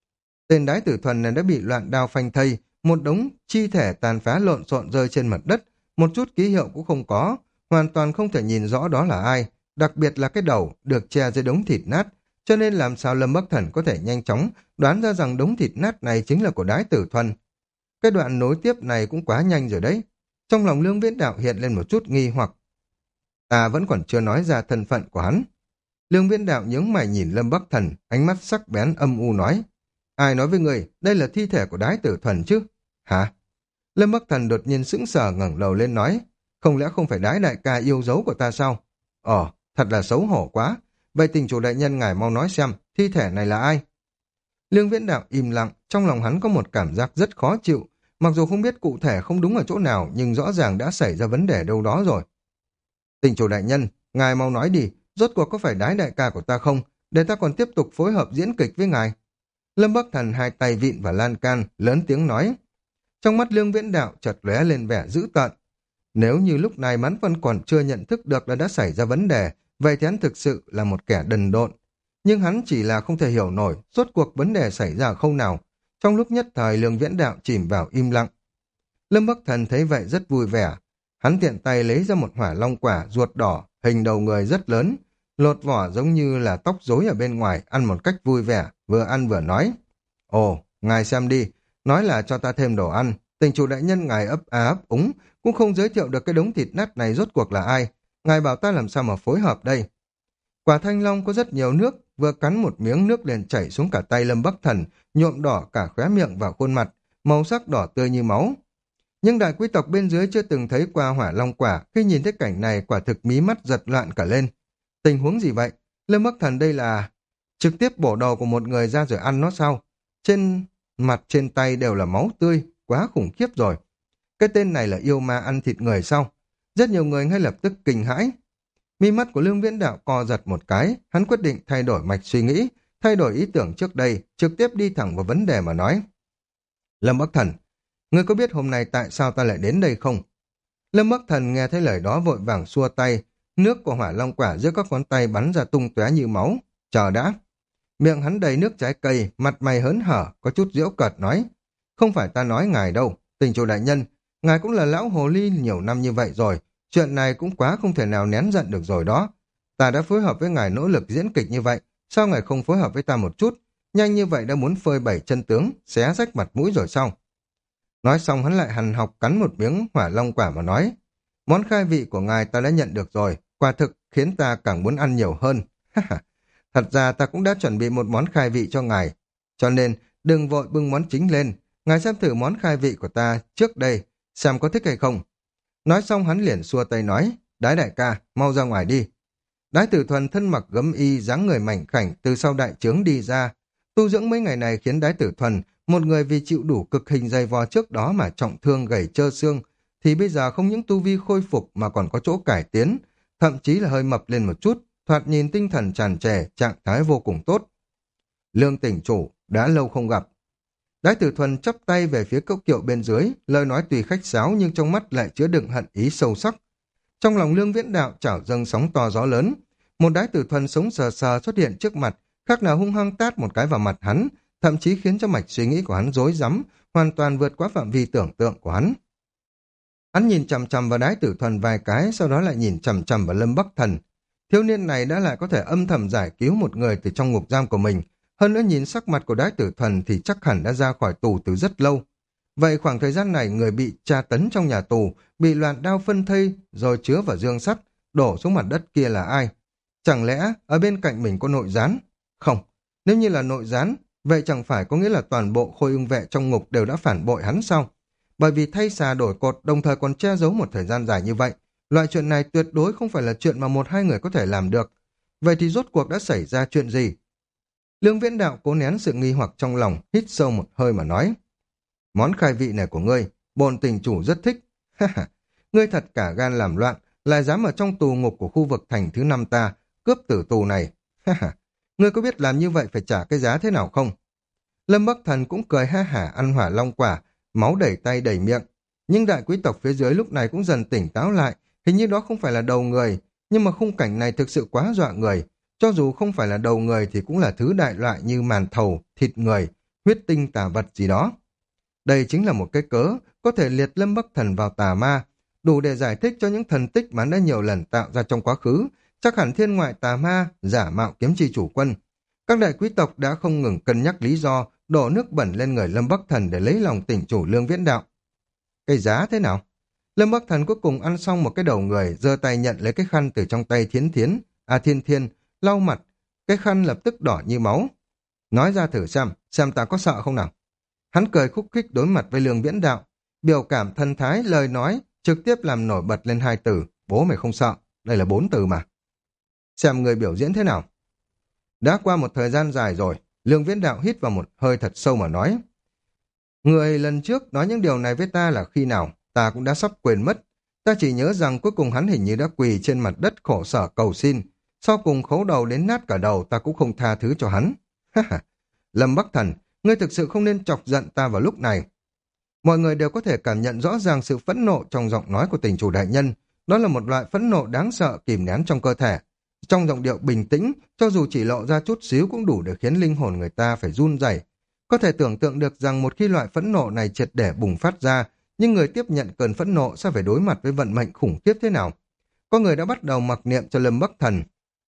Tên Đái Tử Thuần này đã bị loạn đao phanh thây, một đống chi thể tàn phá lộn xộn rơi trên mặt đất, một chút ký hiệu cũng không có, hoàn toàn không thể nhìn rõ đó là ai, đặc biệt là cái đầu được che dưới đống thịt nát, cho nên làm sao Lâm Bắc Thần có thể nhanh chóng đoán ra rằng đống thịt nát này chính là của Đái Tử Thuần. Cái đoạn nối tiếp này cũng quá nhanh rồi đấy. Trong lòng Lương Viễn Đạo hiện lên một chút nghi hoặc. Ta vẫn còn chưa nói ra thân phận của hắn. Lương Viễn Đạo nhướng mày nhìn Lâm Bắc Thần, ánh mắt sắc bén âm u nói. Ai nói với người, đây là thi thể của Đái Tử Thuần chứ? Hả? Lâm Bắc Thần đột nhiên sững sờ ngẩng đầu lên nói. Không lẽ không phải Đái đại ca yêu dấu của ta sao? Ồ, thật là xấu hổ quá. Vậy tình chủ đại nhân ngài mau nói xem, thi thể này là ai? Lương Viễn Đạo im lặng, trong lòng hắn có một cảm giác rất khó chịu. Mặc dù không biết cụ thể không đúng ở chỗ nào, nhưng rõ ràng đã xảy ra vấn đề đâu đó rồi. Tình chủ đại nhân, ngài mau nói đi, rốt cuộc có phải Đái đại ca của ta không, để ta còn tiếp tục phối hợp diễn kịch với ngài. Lâm Bắc Thần hai tay vịn vào lan can, lớn tiếng nói. Trong mắt Lương Viễn Đạo chợt lóe lên vẻ dữ tợn. Nếu như lúc này Mãn Vân còn chưa nhận thức được là đã xảy ra vấn đề, vậy thì hắn thực sự là một kẻ đần độn. Nhưng hắn chỉ là không thể hiểu nổi, rốt cuộc vấn đề xảy ra không nào. Trong lúc nhất thời Lương Viễn Đạo chìm vào im lặng. Lâm Bắc Thần thấy vậy rất vui vẻ. Hắn tiện tay lấy ra một hỏa long quả ruột đỏ, hình đầu người rất lớn, lột vỏ giống như là tóc rối ở bên ngoài, ăn một cách vui vẻ, vừa ăn vừa nói. Ồ, ngài xem đi, nói là cho ta thêm đồ ăn. Tình chủ đại nhân ngài ấp á ấp úng, cũng không giới thiệu được cái đống thịt nát này rốt cuộc là ai. Ngài bảo ta làm sao mà phối hợp đây? Quả thanh long có rất nhiều nước, vừa cắn một miếng nước liền chảy xuống cả tay Lâm Bắc Thần, nhuộm đỏ cả khóe miệng và khuôn mặt, màu sắc đỏ tươi như máu. Nhưng đại quý tộc bên dưới chưa từng thấy qua hỏa long quả, khi nhìn thấy cảnh này quả thực mí mắt giật loạn cả lên. Tình huống gì vậy? Lâm Bắc Thần đây là trực tiếp bổ đầu của một người ra rồi ăn nó sao? Trên mặt trên tay đều là máu tươi, quá khủng khiếp rồi. Cái tên này là yêu ma ăn thịt người sao? Rất nhiều người ngay lập tức kinh hãi. Mi mắt của Lương Viễn Đạo co giật một cái, hắn quyết định thay đổi mạch suy nghĩ, thay đổi ý tưởng trước đây, trực tiếp đi thẳng vào vấn đề mà nói. Lâm Bắc Thần, ngươi có biết hôm nay tại sao ta lại đến đây không? Lâm Bắc Thần nghe thấy lời đó vội vàng xua tay, nước của hỏa long quả giữa các ngón tay bắn ra tung tóe như máu. Chờ đã. Miệng hắn đầy nước trái cây, mặt mày hớn hở, có chút giễu cợt nói. Không phải ta nói ngài đâu, tình chủ đại nhân, ngài cũng là lão hồ ly nhiều năm như vậy rồi, chuyện này cũng quá không thể nào nén giận được rồi đó. Ta đã phối hợp với ngài nỗ lực diễn kịch như vậy, sao ngài không phối hợp với ta một chút? Nhanh như vậy đã muốn phơi bày chân tướng, xé rách mặt mũi rồi sao? Nói xong hắn lại hằn học cắn một miếng hỏa long quả mà nói. Món khai vị của ngài ta đã nhận được rồi, quả thực khiến ta càng muốn ăn nhiều hơn. Thật ra ta cũng đã chuẩn bị một món khai vị cho ngài, cho nên đừng vội bưng món chính lên. Ngài xem thử món khai vị của ta trước đây, xem có thích hay không. Nói xong hắn liền xua tay nói, Đái đại ca, mau ra ngoài đi. Đái Tử Thuần thân mặc gấm y, dáng người mảnh khảnh từ sau đại trướng đi ra. Tu dưỡng mấy ngày này khiến Đái Tử Thuần, một người vì chịu đủ cực hình dày vò trước đó mà trọng thương gầy trơ xương, thì bây giờ không những tu vi khôi phục mà còn có chỗ cải tiến, thậm chí là hơi mập lên một chút, thoạt nhìn tinh thần tràn trề, trạng thái vô cùng tốt. Lương tỉnh chủ, đã lâu không gặp. Đái Tử Thuần chắp tay về phía cốc kiệu bên dưới, lời nói tùy khách sáo nhưng trong mắt lại chứa đựng hận ý sâu sắc. Trong lòng Lương Viễn Đạo trào dâng sóng to gió lớn, một Đái Tử Thuần sống sờ sờ xuất hiện trước mặt, khác nào hung hăng tát một cái vào mặt hắn, thậm chí khiến cho mạch suy nghĩ của hắn rối rắm, hoàn toàn vượt quá phạm vi tưởng tượng của hắn. Hắn nhìn chằm chằm vào Đái Tử Thuần vài cái, sau đó lại nhìn chằm chằm vào Lâm Bắc Thần. Thiếu niên này đã lại có thể âm thầm giải cứu một người từ trong ngục giam của mình, hơn nữa nhìn sắc mặt của Đái Tử Thuần thì chắc hẳn đã ra khỏi tù từ rất lâu. Vậy khoảng thời gian này người bị tra tấn trong nhà tù, bị loạn đao phân thây, rồi chứa vào dương sắt, đổ xuống mặt đất kia là ai? Chẳng lẽ ở bên cạnh mình có nội gián? Không, nếu như là nội gián, vậy chẳng phải có nghĩa là toàn bộ khôi ưng vệ trong ngục đều đã phản bội hắn sao? Bởi vì thay xà đổi cột đồng thời còn che giấu một thời gian dài như vậy, loại chuyện này tuyệt đối không phải là chuyện mà một hai người có thể làm được. Vậy thì rốt cuộc đã xảy ra chuyện gì? Lương Viễn Đạo cố nén sự nghi hoặc trong lòng, hít sâu một hơi mà nói. Món khai vị này của ngươi, bổn tỉnh chủ rất thích. Ngươi thật cả gan làm loạn, lại dám ở trong tù ngục của khu vực thành thứ năm ta, cướp tử tù này. Ngươi có biết làm như vậy phải trả cái giá thế nào không? Lâm Bắc Thần cũng cười ha hả ăn hỏa long quả, máu đẩy tay đẩy miệng. Nhưng đại quý tộc phía dưới lúc này cũng dần tỉnh táo lại, hình như đó không phải là đầu người, nhưng mà khung cảnh này thực sự quá dọa người. Cho dù không phải là đầu người thì cũng là thứ đại loại như màn thầu, thịt người, huyết tinh tà vật gì đó. Đây chính là một cái cớ có thể liệt Lâm Bắc Thần vào tà ma, đủ để giải thích cho những thần tích mà hắn đã nhiều lần tạo ra trong quá khứ. Chắc hẳn thiên ngoại tà ma, giả mạo kiếm chi chủ quân. Các đại quý tộc đã không ngừng cân nhắc lý do, đổ nước bẩn lên người Lâm Bắc Thần để lấy lòng tỉnh chủ Lương Viễn Đạo. Cái giá thế nào? Lâm Bắc Thần cuối cùng ăn xong một cái đầu người, giơ tay nhận lấy cái khăn từ trong tay Thiến Thiến, à Thiên Thiên, lau mặt, cái khăn lập tức đỏ như máu. Nói ra thử xem, xem ta có sợ không nào? Hắn cười khúc khích đối mặt với Lương Viễn Đạo, biểu cảm thân thái, lời nói, trực tiếp làm nổi bật lên hai từ, bố mày không sợ, đây là bốn từ mà. Xem người biểu diễn thế nào. Đã qua một thời gian dài rồi, Lương Viễn Đạo hít vào một hơi thật sâu mà nói. Người lần trước nói những điều này với ta là khi nào, ta cũng đã sắp quên mất. Ta chỉ nhớ rằng cuối cùng hắn hình như đã quỳ trên mặt đất khổ sở cầu xin. Sau cùng khấu đầu đến nát cả đầu, ta cũng không tha thứ cho hắn. Lâm Bắc Thần, ngươi thực sự không nên chọc giận ta vào lúc này. Mọi người đều có thể cảm nhận rõ ràng sự phẫn nộ trong giọng nói của tỉnh chủ đại nhân. Đó là một loại phẫn nộ đáng sợ kìm nén trong cơ thể. Trong giọng điệu bình tĩnh, cho dù chỉ lộ ra chút xíu cũng đủ để khiến linh hồn người ta phải run rẩy. Có thể tưởng tượng được rằng một khi loại phẫn nộ này triệt để bùng phát ra, nhưng người tiếp nhận cơn phẫn nộ sẽ phải đối mặt với vận mệnh khủng khiếp thế nào. Có người đã bắt đầu mặc niệm cho Lâm Bắc Thần.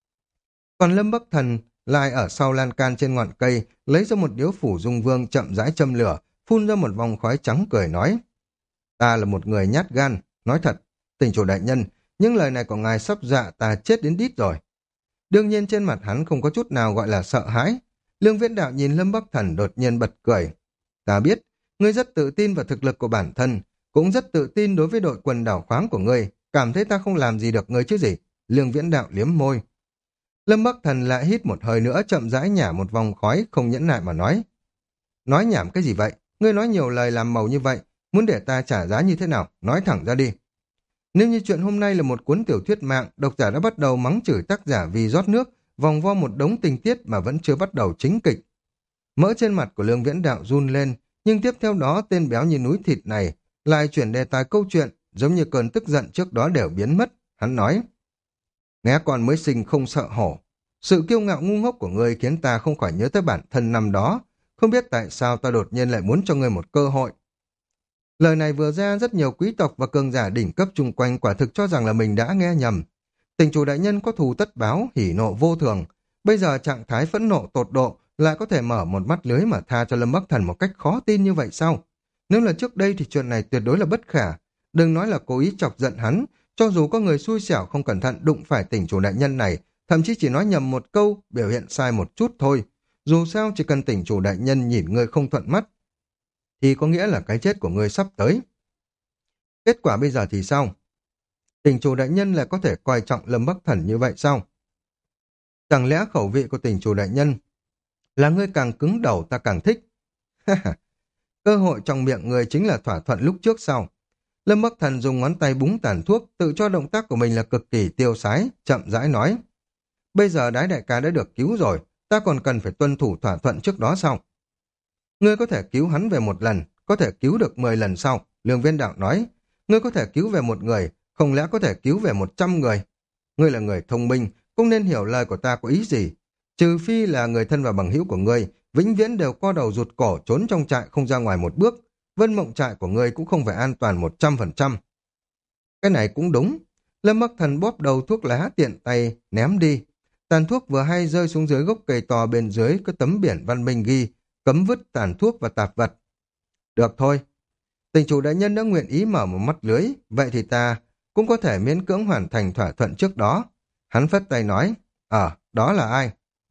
Còn Lâm Bắc Thần lại ở sau lan can trên ngọn cây, lấy ra một điếu phủ dung vương chậm rãi châm lửa, phun ra một vòng khói trắng cười nói. Ta là một người nhát gan, nói thật, tỉnh chủ đại nhân, những lời này của ngài sắp dạ ta chết đến đít rồi. Đương nhiên trên mặt hắn không có chút nào gọi là sợ hãi. Lương Viễn Đạo nhìn Lâm Bắc Thần đột nhiên bật cười. Ta biết, ngươi rất tự tin vào thực lực của bản thân, cũng rất tự tin đối với đội quần đảo khoáng của ngươi, cảm thấy ta không làm gì được ngươi chứ gì. Lương Viễn Đạo liếm môi. Lâm Bắc Thần lại hít một hơi nữa, chậm rãi nhả một vòng khói, không nhẫn nại mà nói. Nói nhảm cái gì vậy? Ngươi nói nhiều lời làm màu như vậy, muốn để ta trả giá như thế nào? Nói thẳng ra đi. Nếu như chuyện hôm nay là một cuốn tiểu thuyết mạng, độc giả đã bắt đầu mắng chửi tác giả vì rót nước, vòng vo một đống tình tiết mà vẫn chưa bắt đầu chính kịch. Mỡ trên mặt của Lương Viễn Đạo run lên, nhưng tiếp theo đó tên béo như núi thịt này lại chuyển đề tài câu chuyện, giống như cơn tức giận trước đó đều biến mất. Hắn nói, nghe con mới sinh không sợ hổ. Sự kiêu ngạo ngu ngốc của ngươi khiến ta không khỏi nhớ tới bản thân năm đó. Không biết tại sao ta đột nhiên lại muốn cho ngươi một cơ hội. Lời này vừa ra, rất nhiều quý tộc và cường giả đỉnh cấp chung quanh quả thực cho rằng là mình đã nghe nhầm. Tỉnh chủ đại nhân có thù tất báo, hỉ nộ vô thường. Bây giờ trạng thái phẫn nộ tột độ lại có thể mở một mắt lưới mà tha cho Lâm Bắc Thần một cách khó tin như vậy sao? Nếu là trước đây thì chuyện này tuyệt đối là bất khả. Đừng nói là cố ý chọc giận hắn, cho dù có người xui xẻo không cẩn thận đụng phải tỉnh chủ đại nhân này, thậm chí chỉ nói nhầm một câu, biểu hiện sai một chút thôi. Dù sao chỉ cần tỉnh chủ đại nhân nhìn ngươi không thuận mắt, thì có nghĩa là cái chết của ngươi sắp tới. Kết quả bây giờ thì sao? Tỉnh chủ đại nhân lại có thể coi trọng Lâm Bắc Thần như vậy sao? Chẳng lẽ khẩu vị của tỉnh chủ đại nhân là ngươi càng cứng đầu ta càng thích? Cơ hội trong miệng người chính là thỏa thuận lúc trước sau. Lâm Bắc Thần dùng ngón tay búng tàn thuốc, tự cho động tác của mình là cực kỳ tiêu sái, chậm rãi nói. Bây giờ đái đại ca đã được cứu rồi, ta còn cần phải tuân thủ thỏa thuận trước đó sao? Ngươi có thể cứu hắn về một lần, có thể cứu được mười lần sau, Lương Viên Đạo nói. Ngươi có thể cứu về một người, không lẽ có thể cứu về một trăm người? Ngươi là người thông minh, cũng nên hiểu lời của ta có ý gì. Trừ phi là người thân và bằng hữu của ngươi, vĩnh viễn đều co đầu rụt cổ trốn trong trại không ra ngoài một bước. Vân Mộng trại của ngươi cũng không phải an toàn một trăm phần trăm. Cái này cũng đúng. Lâm Bắc Thần bóp đầu thuốc lá tiện tay ném đi. Tàn thuốc vừa hay rơi xuống dưới gốc cây to bên dưới có tấm biển văn minh ghi cấm vứt tàn thuốc và tạp vật. Được thôi. Tỉnh chủ đại nhân đã nguyện ý mở một mắt lưới, vậy thì ta cũng có thể miễn cưỡng hoàn thành thỏa thuận trước đó. Hắn phất tay nói, ờ, đó là ai?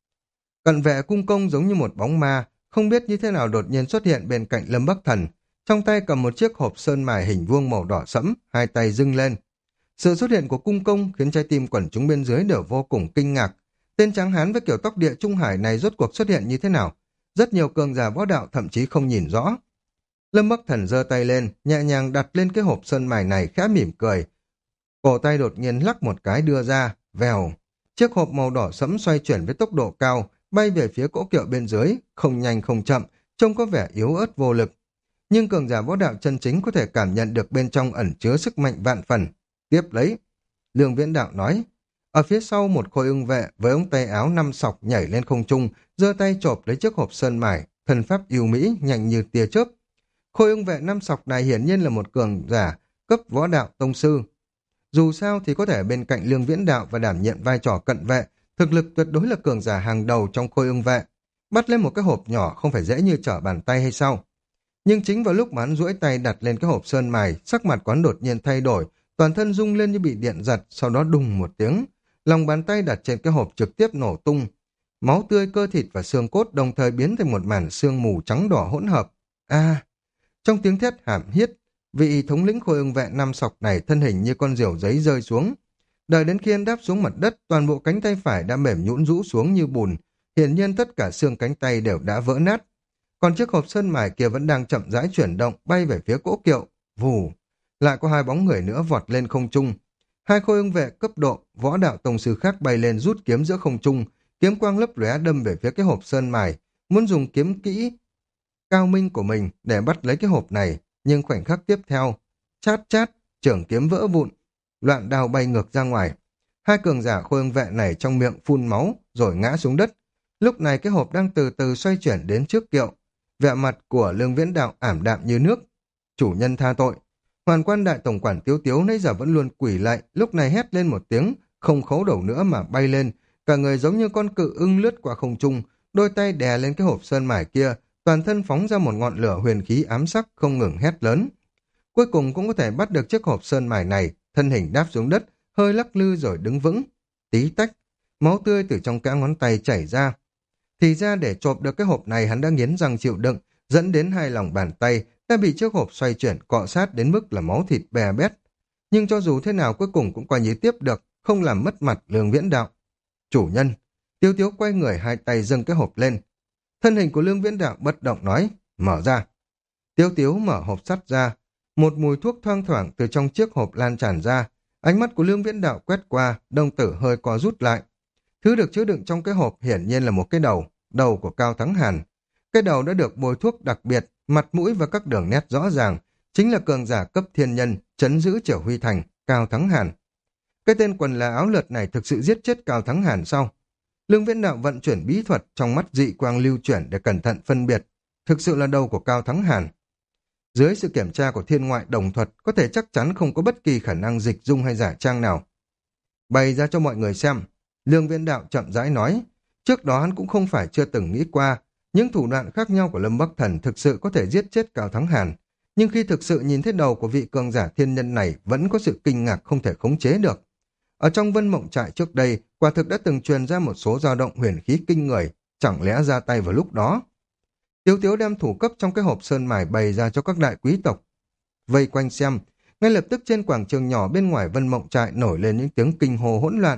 Cận vệ cung công giống như một bóng ma, không biết như thế nào đột nhiên xuất hiện bên cạnh Lâm Bắc Thần, trong tay cầm một chiếc hộp sơn mài hình vuông màu đỏ sẫm, hai tay dưng lên. Sự xuất hiện của cung công khiến trái tim quần chúng bên dưới đều vô cùng kinh ngạc. Tên trắng hán với kiểu tóc địa trung hải này rốt cuộc xuất hiện như thế nào? Rất nhiều cường giả võ đạo thậm chí không nhìn rõ. Lâm Bắc Thần giơ tay lên, nhẹ nhàng đặt lên cái hộp sơn mài này, khẽ mỉm cười. Cổ tay đột nhiên lắc một cái đưa ra, vèo. Chiếc hộp màu đỏ sẫm xoay chuyển với tốc độ cao, bay về phía cỗ kiệu bên dưới, không nhanh không chậm, trông có vẻ yếu ớt vô lực. Nhưng cường giả võ đạo chân chính có thể cảm nhận được bên trong ẩn chứa sức mạnh vạn phần. Tiếp lấy, Lương Viễn Đạo nói, ở phía sau một khôi ưng vệ với ống tay áo năm sọc nhảy lên không trung, giơ tay chộp lấy chiếc hộp sơn mài, thần pháp yêu mỹ nhanh như tia chớp. Khôi ưng vệ năm sọc này hiển nhiên là một cường giả cấp võ đạo tông sư. Dù sao thì có thể bên cạnh Lương Viễn Đạo và đảm nhiệm vai trò cận vệ, thực lực tuyệt đối là cường giả hàng đầu trong khôi ưng vệ. Bắt lên một cái hộp nhỏ không phải dễ như trở bàn tay hay sao? Nhưng chính vào lúc mà hắn duỗi tay đặt lên cái hộp sơn mài, sắc mặt quán đột nhiên thay đổi, toàn thân rung lên như bị điện giật, sau đó đùng một tiếng. Lòng bàn tay đặt trên cái hộp trực tiếp nổ tung. Máu tươi, cơ thịt và xương cốt đồng thời biến thành một màn sương mù trắng đỏ hỗn hợp. A! Trong tiếng thét hàm hiết, vị thống lĩnh khôi ưng vệ năm sọc này thân hình như con diều giấy rơi xuống. Đợi đến khi anh đáp xuống mặt đất, toàn bộ cánh tay phải đã mềm nhũn rũ xuống như bùn. Hiển nhiên tất cả xương cánh tay đều đã vỡ nát. Còn chiếc hộp sơn mài kia vẫn đang chậm rãi chuyển động, bay về phía cỗ kiệu. Vù! Lại có hai bóng người nữa vọt lên không trung. Hai khôi ưng vệ cấp độ, võ đạo tông sư khác bay lên rút kiếm giữa không trung, kiếm quang lấp lóe đâm về phía cái hộp sơn mài, muốn dùng kiếm kỹ cao minh của mình để bắt lấy cái hộp này, nhưng khoảnh khắc tiếp theo, chát chát, trưởng kiếm vỡ vụn, loạn đao bay ngược ra ngoài. Hai cường giả khôi ưng vệ này trong miệng phun máu rồi ngã xuống đất. Lúc này cái hộp đang từ từ xoay chuyển đến trước kiệu. Vẻ mặt của Lương Viễn Đạo ảm đạm như nước. Chủ nhân tha tội. Hoàn quan đại tổng quản Tiếu Tiếu nãy giờ vẫn luôn quỳ lạy, lúc này hét lên một tiếng, không khấu đầu nữa mà bay lên, cả người giống như con cự ưng lướt qua không trung, đôi tay đè lên cái hộp sơn mài kia, toàn thân phóng ra một ngọn lửa huyền khí ám sắc không ngừng hét lớn. Cuối cùng cũng có thể bắt được chiếc hộp sơn mài này, thân hình đáp xuống đất, hơi lắc lư rồi đứng vững. Tí tách, máu tươi từ trong kẽ ngón tay chảy ra. Thì ra để chộp được cái hộp này hắn đã nghiến răng chịu đựng, dẫn đến hai lòng bàn tay đã bị chiếc hộp xoay chuyển cọ sát đến mức là máu thịt bè bét. Nhưng cho dù thế nào cuối cùng cũng coi như tiếp được, không làm mất mặt Lương Viễn Đạo. Chủ nhân, Tiếu Tiếu quay người hai tay dâng cái hộp lên. Thân hình của Lương Viễn Đạo bất động nói, mở ra. Tiếu Tiếu mở hộp sắt ra, một mùi thuốc thoang thoảng từ trong chiếc hộp lan tràn ra. Ánh mắt của Lương Viễn Đạo quét qua, đồng tử hơi co rút lại. Thứ được chứa đựng trong cái hộp hiển nhiên là một cái đầu, đầu của Cao Thắng Hàn. Cái đầu đã được bôi thuốc đặc biệt, mặt mũi và các đường nét rõ ràng, chính là cường giả cấp thiên nhân, trấn giữ Triều Huy Thành, Cao Thắng Hàn. Cái tên quần là áo lượt này thực sự giết chết Cao Thắng Hàn sau. Lương Viễn Đạo vận chuyển bí thuật trong mắt dị quang lưu chuyển để cẩn thận phân biệt, thực sự là đầu của Cao Thắng Hàn. Dưới sự kiểm tra của thiên ngoại đồng thuật, có thể chắc chắn không có bất kỳ khả năng dịch dung hay giả trang nào. Bày ra cho mọi người xem. Lương Viễn Đạo chậm rãi nói, trước đó hắn cũng không phải chưa từng nghĩ qua, những thủ đoạn khác nhau của Lâm Bắc Thần thực sự có thể giết chết Cao Thắng Hàn, nhưng khi thực sự nhìn thấy đầu của vị cường giả thiên nhân này vẫn có sự kinh ngạc không thể khống chế được. Ở trong Vân Mộng trại trước đây, quả thực đã từng truyền ra một số dao động huyền khí kinh người, chẳng lẽ ra tay vào lúc đó. Tiếu Tiếu đem thủ cấp trong cái hộp sơn mài bày ra cho các đại quý tộc vây quanh xem. Ngay lập tức trên quảng trường nhỏ bên ngoài Vân Mộng trại nổi lên những tiếng kinh hô hỗn loạn.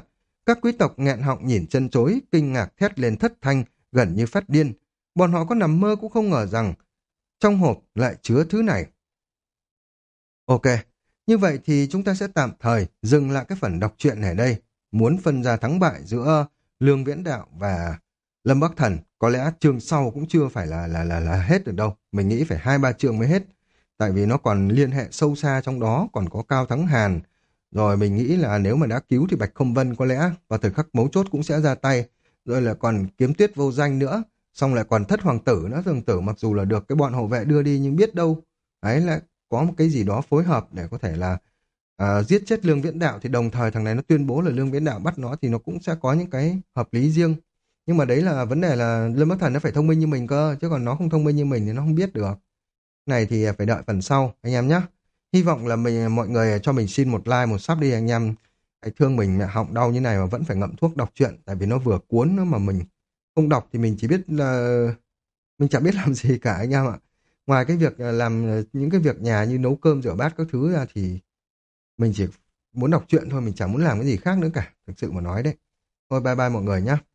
Các quý tộc nghẹn họng nhìn chân chối, kinh ngạc thét lên thất thanh, gần như phát điên. Bọn họ có nằm mơ cũng không ngờ rằng trong hộp lại chứa thứ này. Ok, như vậy thì chúng ta sẽ tạm thời dừng lại cái phần đọc truyện này đây. Muốn phân ra thắng bại giữa Lương Viễn Đạo và Lâm Bắc Thần, có lẽ chương sau cũng chưa phải là là là là hết được đâu. Mình nghĩ phải hai ba chương mới hết. Tại vì nó còn liên hệ sâu xa trong đó, còn có Cao Thắng Hàn. Rồi mình nghĩ là nếu mà đã cứu thì Bạch Không Vân có lẽ vào thời khắc mấu chốt cũng sẽ ra tay. Rồi là còn Kiếm Tuyết Vô Danh nữa. Xong lại còn Thất Hoàng Tử nữa. Hoàng Tử mặc dù là được cái bọn hộ vệ đưa đi nhưng biết đâu. Đấy là có một cái gì đó phối hợp để có thể là à, giết chết Lương Viễn Đạo, thì đồng thời thằng này nó tuyên bố là Lương Viễn Đạo bắt nó thì nó cũng sẽ có những cái hợp lý riêng. Nhưng mà đấy là vấn đề là Lâm Bắc Thần nó phải thông minh như mình cơ, chứ còn nó không thông minh như mình thì nó không biết được. Này thì phải đợi phần sau anh em nhé. Hy vọng là mình mọi người cho mình xin một like một sub đi anh em. Cái thương mình mẹ họng đau như này mà vẫn phải ngậm thuốc đọc truyện, tại vì nó vừa cuốn nữa mà mình không đọc thì mình chỉ biết là mình chẳng biết làm gì cả anh em ạ. Ngoài cái việc à, làm à, những cái việc nhà như nấu cơm rửa bát các thứ ra thì mình chỉ muốn đọc truyện thôi, mình chẳng muốn làm cái gì khác nữa cả, thực sự mà nói đấy. Thôi bye bye mọi người nhé.